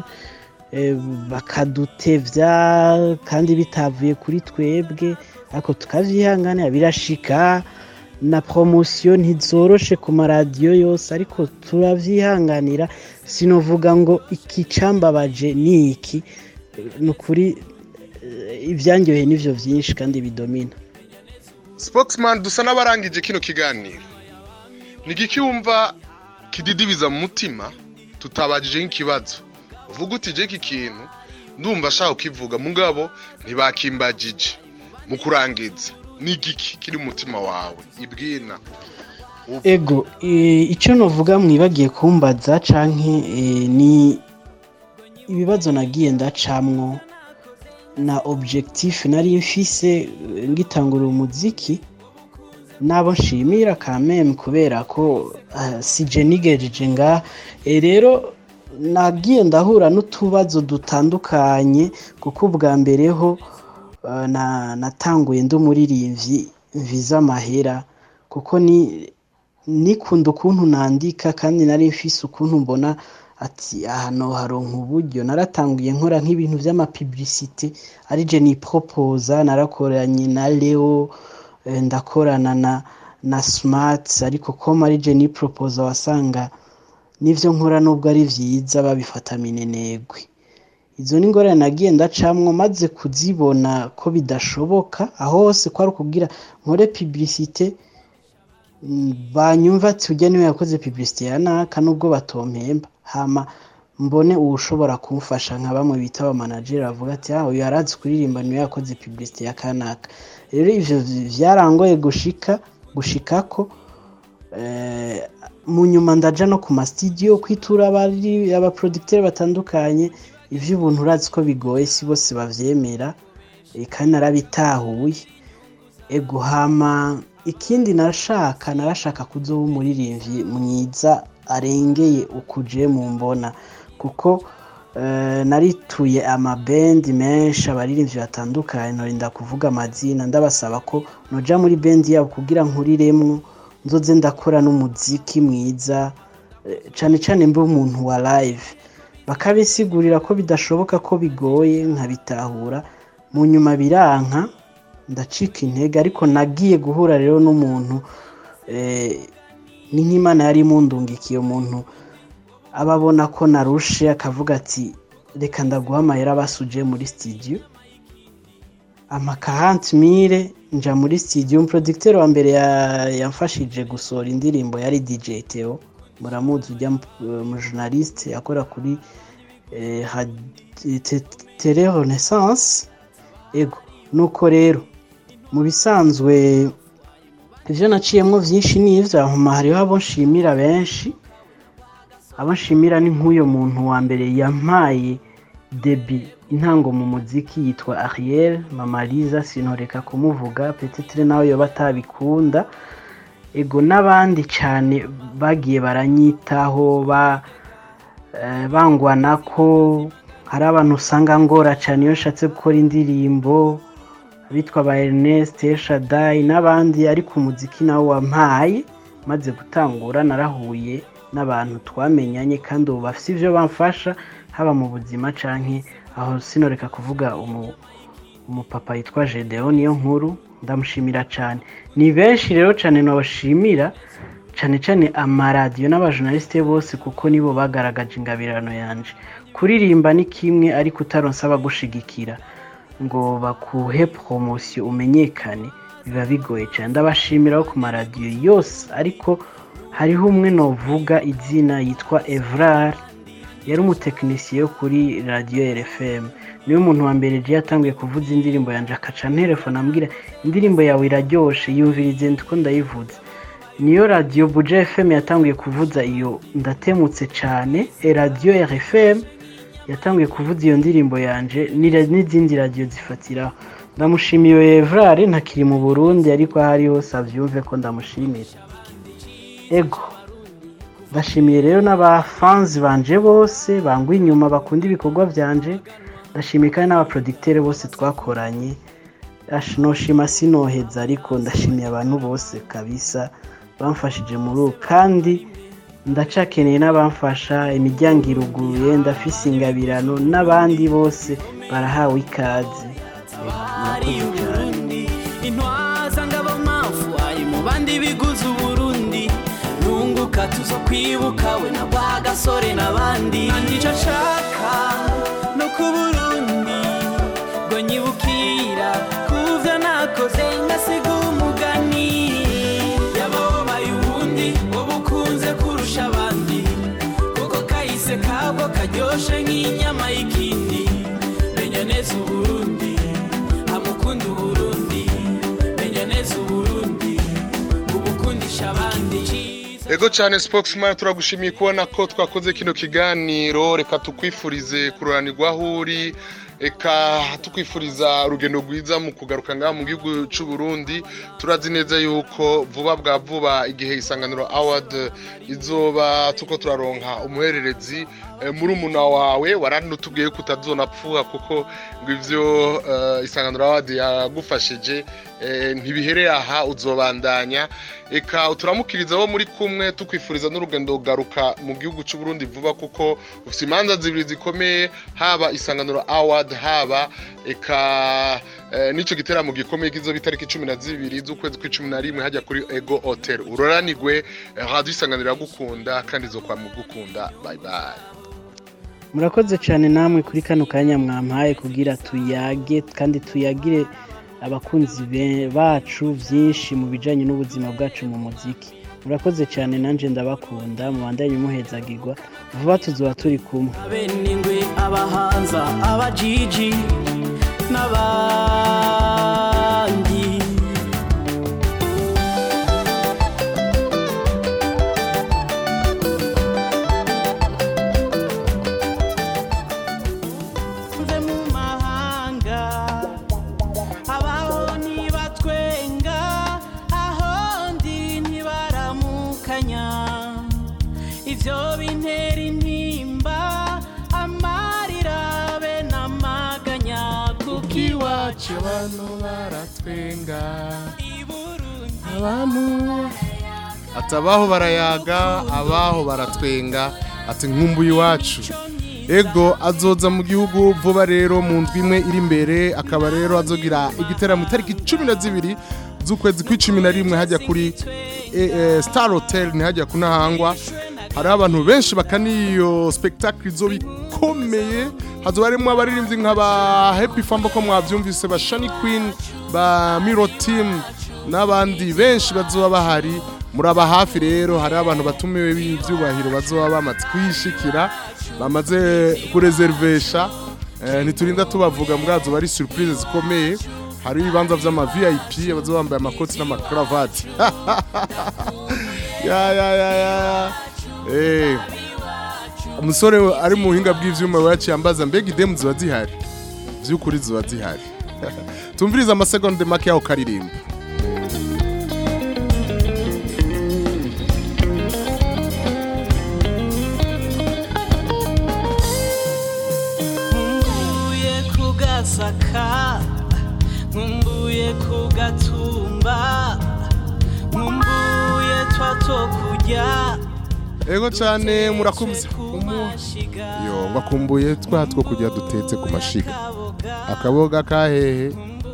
bakadutevya kandi bitavuye kuri twebwe, ariko tukavyihanganira. Birashika na promotion ntizoroshe ku maradiyo yose, ariko turavyihanganira. Sinovuga ngo ikicambabaje ni iki, nukuri ivyanyoheye nivyo vyinshi kandi bidomina.
Spokesman, dusa n'abarangije kino kiganiro, nigiki wumva kididibiza mu mutima tutabajije nk'ikibazo uvuga uti je iki kintu ndumva shaka ukivuga mugabo ntibakimbagije mu kurangiza, nigiki kiri mu mutima wawe ibwina?
Ego icyo novuga mwibagiye kumbaza canke ni ibibazo nagiye ndacamwo na objectif nari mfise ngitangura umuziki, nabo nshimira kameme kubera ko sije nigejeje nga. Rero nagiye ndahura n'utubazo dutandukanye, kuko ubwa mbere ho natanguye ndumuririmbyi mviza amahera, kuko nikunda ukuntu nandika kandi nari mfise ukuntu mbona ati hano haronka uburyo. Naratanguye nkora nk'ibintu vy'amapublicité ari je ni proposa, narakoranye na Leo, ndakorana na Smart, ariko ko ari je ni proposa wasanga nivyo nkora nubwo ari vyiza babifata minenegwe. Izo ni ngorane nagiye ndacamwo, maze kuzibona ko bidashoboka aho hose ko ari kugira nkore publicité banyumva ati ujya niwe yakoze publicité ya naka nubwo batompemba, hama mbone ushobora kumfasha nka bamwe bita aba manager avuga ati uyu yarazi kuririmba niwe yakoze publicité ya kanaka. Rero ivyo vyarangoye gushikako mu nyuma ndaja no ku ma studio kwitura abari abaproducteur batandukanye. Ivyo ubuntu urazi ko bigoye, si bose bavyemera, kandi narabitahuye. Ego hama ikindi narashaka kuzoba umuririmbyi mwiza arengeye ukuje mu mbona, kuko narituye amabendi menshi abaririmbyi batandukanye, norinda kuvuga amazina, ndabasaba ko noja muri bendi yabo kugira nkuriremwo, nzoze ndakora n'umuziki mwiza cane cane mbe umuntu wa live. Bakabisigurira ko bidashoboka, ko bigoye, nkabitahura. Mu nyuma biranka, ndacika intege, ariko nagiye guhura rero n'umuntu ni nk'Imana yari mundungikiye, umuntu ababona ko narushe akavuga ati reka ndaguha amahera basuje muri studio amakahantimire, nja muri studio. Umuproducteur wa mbere yamfashije gusohora indirimbo yari DJ Theo, muramuzi ujya mu journaliste akora kuri Télé Renaissance. Ego nuko rero mu bisanzwe ivyo naciyemwo vyinshi n'ivyo, hariho abo nshimira benshi. Abo nshimira ni nk'uyo muntu wa mbere yampaye debut intango mu muziki, yitwa Ariel Mama Liza, sinoreka kumuvuga, peut-être nawe yo batabikunda. Ego n'abandi cyane bagiye baranyitaho, bangwana ko hari abantu usanga ngora cyane iyo nshatse gukora indirimbo, bitwa ba Ernest Shadai n'abandi. ariko umuziki nawo wampaye maze gutangura, narahuye n'abantu twamenyanye kandi ubu bafite ivyo bamfasha, haba mu buzima canke aho sinoreka kuvuga umupapa yitwa Gedeon niyo nkuru ndamushimira cyane. Ni benshi rero cyane nabashimira cyane cyane amaradiyo n'abajournaliste bose kuko nibo bagaragaje ingabirano yanje. Kuririmba ni kimwe ariko utaronsaba gushigikira ngo bakuhe promotion umenyekane biba bigoye cyane. Ndabashimira ku maradiyo yose ariko hariho umwe novuga izina yitwa Evrar yari umutekinisiye yo kuri radio RFM. Niwe muntu wa mbere je yatanguye kuvuza indirimbo yanje akaca telefone ambwira indirimbo yawe iraryoshe yumvirize ndiko ndayivuza. Niyo radio Buja FM yatanguye kuvuza iyo ndatemutse cyane. Radio RFM yatanguye kuvuza iyo ndirimbo yanje n'izindi radio zifatiraho. Ndamushimiye Evrare ntakiri mu Burundi ariko hari hose avyumve ko ndamushimira. Ego ndashimiye rero n'abafans banje bose bangwa inyuma bakunda ibikorwa byanje. Ndashimiye kandi n'abaproducteur bose twakoranye. Noshima sinoheza ariko ndashimiye abantu bose kabisa bamfashije muri ubu kandi ndacakeneye n'abamfasha imiryango iruguruye ndafise ingabirano n'abandi bose barahawe ikaze.
Intwaza ngabo mafu ari mu bandi biguze Burundi nunguka tuzo kwibuka we na bagasore nabandi andica shaka no ku Burundi ngo nyibukira kuvya nakoze ngasiga umugani yababaye ubundi ubukunze kurusha abandi kuko kahise kabo karyoshe nk'inyama y'ikindi menya neza Burundi amukunda Burundi menya neza Burundi ubukundisha abandi.
Ego cyane spokesman turagushimiye kubona ko twakoze kino kiganiro. Reka tukwifurize kururanirwa huri, eka tukwifuriza urugendo rwiza mu kugaruka ngaha mu gihugu cy'u Burundi. Turazi neza yuko vuba bwa vuba igihe Isanganiro Award izoba tuko turaronka umuhererezi muri umuna wawe waranutubwiye ko utazonapfuha kuko ngo ivyo Isanganiro Award yagufashije ntibihereye aha uzobandanya. Eka turamukiriza bo muri kumwe tukwifuriza n'urugendo garuka mu gihugu cy'u Burundi vuba kuko ufite imanza zibiri zikomeye haba Isanganiro Award haba eka nico giteramo gikomeye kizoba itariki 12 z'ukwezi kwa11 hajya kuri Ego Hotel. Uroranigwe radio Isanganiro yagukunda kandi zo kwa mugukunda. Bye bye.
Murakoze cyane namwe kuri kano kanya mwampaye kugira tuyage kandi tuyagire abakunzi bacu byinshi mu bijanye n'ubuzima bwacu mu muziki. Murakoze cyane nanje ndabakunda mubandanye muhezagirwa vuba tuzoba turi kumwe.
Abeningwe abahanza abajiji n'abandi ivyo bintera intimba amarira be namaganya kuki wacu
abantu baratwenga abantu atabaho barayaga abaho baratwenga ati nkumbuye iwacu. Ego azoza mu gihugu vuba rero mu ndwi imwe iri imbere akaba rero azogira igiteramo itariki 12 z'ukwezi kwa11 hajya kuri Star Hotel ni hajya kunahangwa. Hari abantu benshi bakaniyo spectacle zo bikomeye hazoba harimo abaririmbyi nk'aba Happy Fambo ko mwavyumvise ba Shani Queen ba Miro Team n'abandi benshi bazoba bahari. Muraba hafi rero hari abantu batumiwe b'ivyubahiro bazoba bamaze kwishikira bamaze kureservesha ntiturinda tubavuga mwazo bari surprise zikomeye. Hari ibibanza vy'ama VIP bazoba bambaye amakoti n'amakravati ya umusore ari mu buhinga bw'ivyuma wacu yambaza mbega idemu ziba zihari vy'ukuri ziba zihari. Tumviriza amasegonde make yaho karirimba.
Nkumbuye kugasaka nkumbuye kugatumba nkumbuye twato kujya.
Ego cyane murakumze yo ngakumbuye twatwo kujya dutetse ku mashiga. akaboga kahehe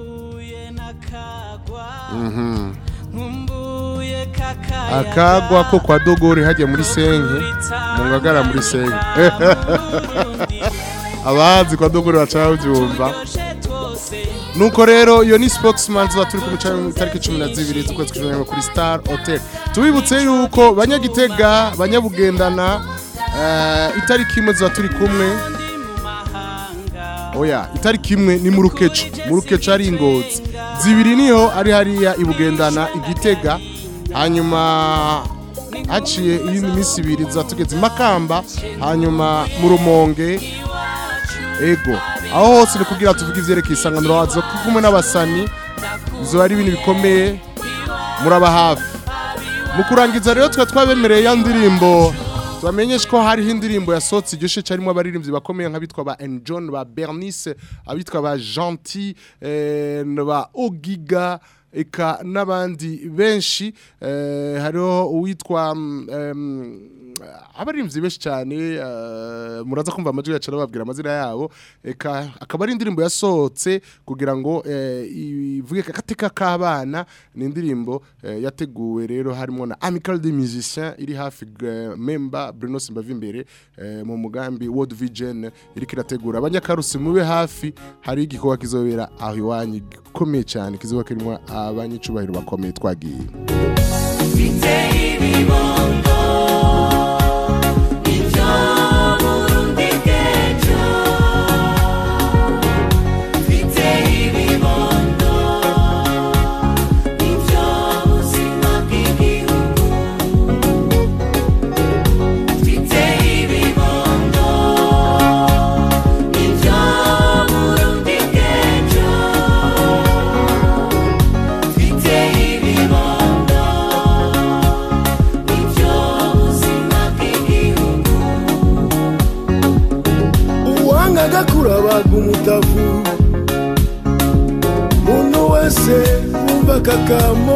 akagwa ko kwa dogore hajya muri senke mu ngagara muri senke abazi kwa dogore bacabyumva nuko rero iyo ni spokesman za turi kumuca mu tariki 12 z'ukwezi kwa kuri Star Hotel tubibutse yuko banyagitega banyabugendana itariki imwe za turi kumwe oya itariki imwe ni mu rukeco ari Ngozi zibiri niho ari hariya ibugendana igitega hanyuma haciye iyindi minsi ibiri zatugeze Makamba hanyuma mu Rumonge ego aho hose ni kugira tuvuge ivyerekeye isanganiro wazo kumwe n'abasani zo ari ibintu bikomeye muraba hafi mu kurangiza rero twabemereye ya ndirimbo twamenyesha ko hari indirimbo yasohotse igishe cyarimo abaririmbyi bakomeye nk'abitwa ba John ba Bernice abitwa ba Gentil ba Ogiga eka n'abandi benshi hariho uwitwa abaririmbyi benshi cyane muraza kumva amajwi yacu bababwira amazina yabo eka akaba ari indirimbo yasohotse kugira ngo ivuge kateka k'abana ni indirimbo yateguwe rero harimo na Amical des Musiciens iri hafi member Bruno Simbavimbere mu mugambi World Vision iri kirategura abanyakarusi mube hafi hari igikorwa kizobera aho iwanyu gikomeye cyane kizoba kirimo abanyicubahiro bakomeye twagiye
kurabaga umutavu muntu wese wumva kakamo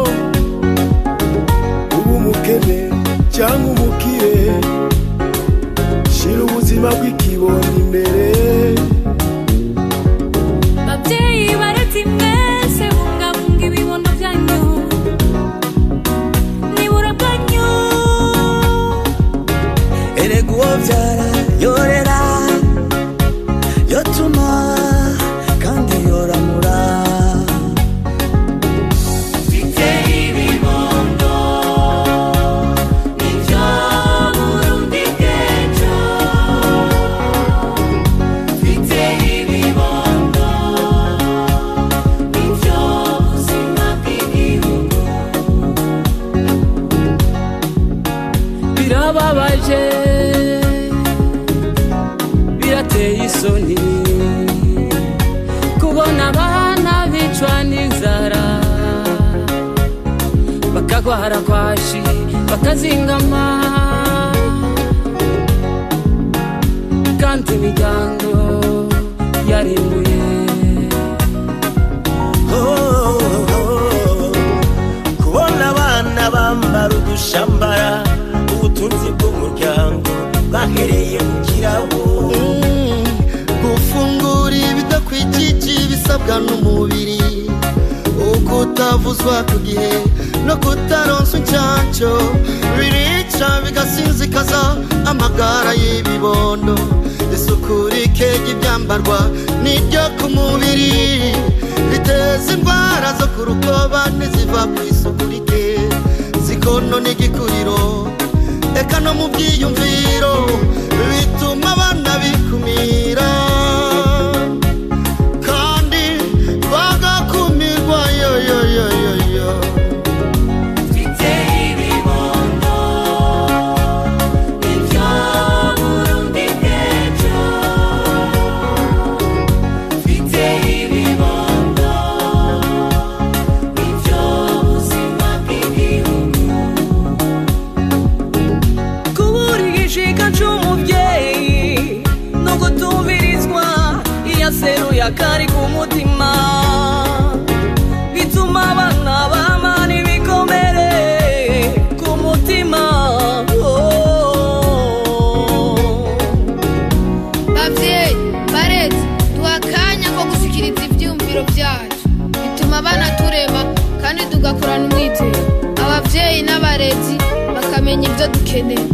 ubu mukene cyangwa umukire shira ubuzima bw'ikiboni imbere
babyeyi baretse mwese bungabunga ibibondo byanyu nibura bwanyu
erega uwo byara yorera yotuma kandi yoramura
biteye ibibondo nibyo Burundi bw'ejo biteye ibibondo nibyo buzima bw'igihugu birababaje birateye isoni kubona abana bicwa n'inzara bakagwara kwashi bakazingama kandi imiryango yarimbuye
kubona abana bambara udushambara ubutunzi bw'umuryango bahereye mu kirabo
gufungura ibidakwijije ibisabwa n'umubiri ukutavuzwa ku gihe no kutaronsa icyanco birica bigasinzikaza amagara y'ibibondo isuku rike ry'ibyambarwa n'iryo ku mubiri biteza indwara zo ku rukoba ntiziva ku isuku rike zikono n'igikuriro eka no mu byiyumviro bituma abana bikumira kandi bagakumirwa yo
biteye ibibondo nibyo Burundi bw'ejo biteye ibibondo nibyo buzima bw'igihugu
kubura igishika c'umuvyeyi no gutumbirizwa iyaseruye akari ku mutima bituma abana bamana ibikomere ku mutima
babyeyi baretse duha akanya ko
tumenye ibyo dukeneye.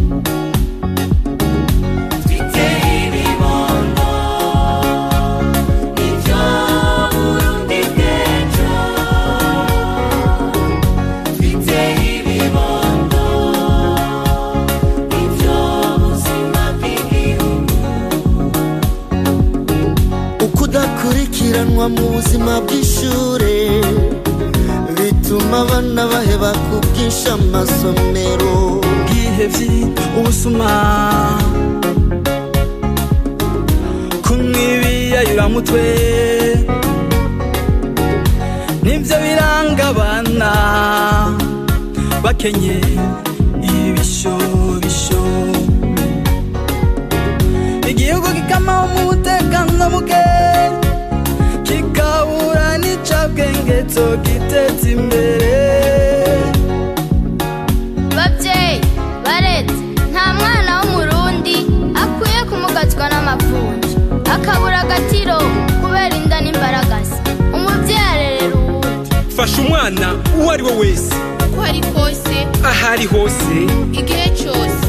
Ukudakurikiranwa mu buzima bw'ishure bituma abana baheba kubwisha amasomero.
Bwihevyi ubusuma kumwibiyayura mutwe nivyo biranga abana bakenye ibishobisho. Igihugu kikama umutekano muke kikabura n'icabwenge giteza imbere.
Babyeyi baretse nta mwana w'umurundi akwiye kumugazwa n'amavunja akabura agatiro kubera inda n'imbaragasa. Umubyeyi arerera uwundi.
Fasha umwana uwo ari we wese
uko ari kose
ahari hose
igihe cyose.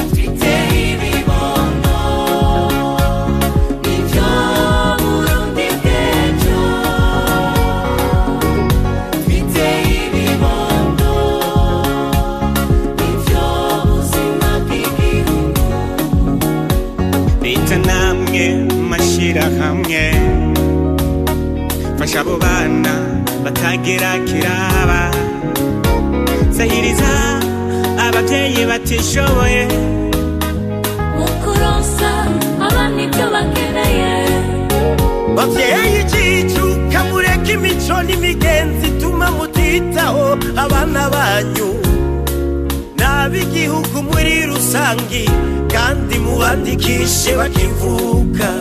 Hamwe fasha abo bana batagira kiraba sahiriza abavyeyi batishoboye
mukuronsa abana ibyo bakeneye.
Bavyeyi jijuka mureke imico n'imigenzi ituma mutitaho abana banyu n'ab'igihugu muri rusangi kandi mubandikishe bakivuka.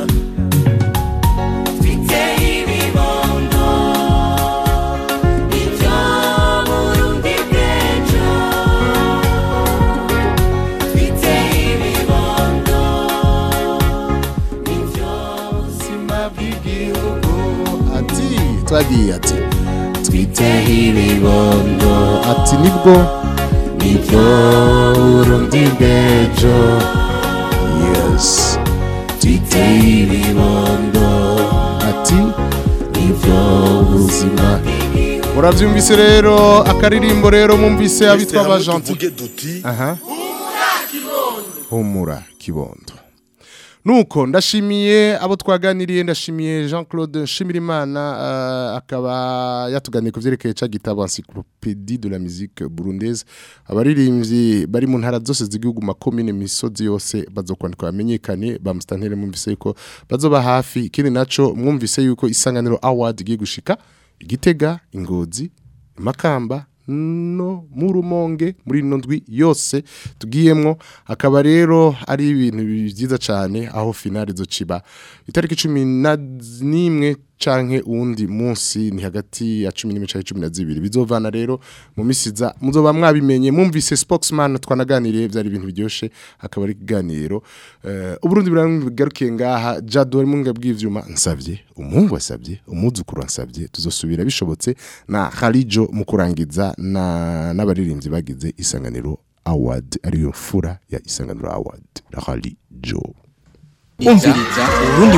Twagiye ati twiteho ibibondo ati nibwo Burundi bw'ejo. Yes, twiteho ibibondo ati nibwo buzima. Muravyumvise rero akaririmbo rero mumvise abitwa ba Gentil. Aha. Humura kibondo. Nuko ndashimiye abo twaganiriye, ndashimiye Jean-Claude Nshimirimana akaba yatuganiye kuvyerekeye ca gitabo Encyclopédie de la musique burundaise. Abaririmbyi bari mu ntara zose z'igihugu makomine misozi yose bazokwandika bamenyekane bamustantere mumvise yuko bazoba hafi. Ikindi naco mwumvise yuko Isanganiro Award igiye gushika Igitega, Ingozi, Makamba no mu Rumonge muri ino ndwi yose tugiyemwo. Akaba rero ari ibintu byiza cyane aho finale zo ciba itariki 11 canke uwundi munsi ni hagati ya 11 canke 12 bizovana rero mu misiza muzoba mwabimenye. Mwumvise spokesman twanaganiriye byari ibintu biryoshe. Akaba ari kiganiro Uburundi burarukiye ngaha. Jador munga bw'ivyuma nsavye umuhungu wasavye umuzukuru ansavye tuzosubira bishobotse na Khalijo mu kurangiza n'abaririmbyi bagize Isanganiro Award ariyo fura ya Isanganiro Award na Khalijo.
Umviriza Burundi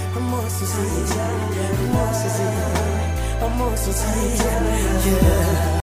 Yeah.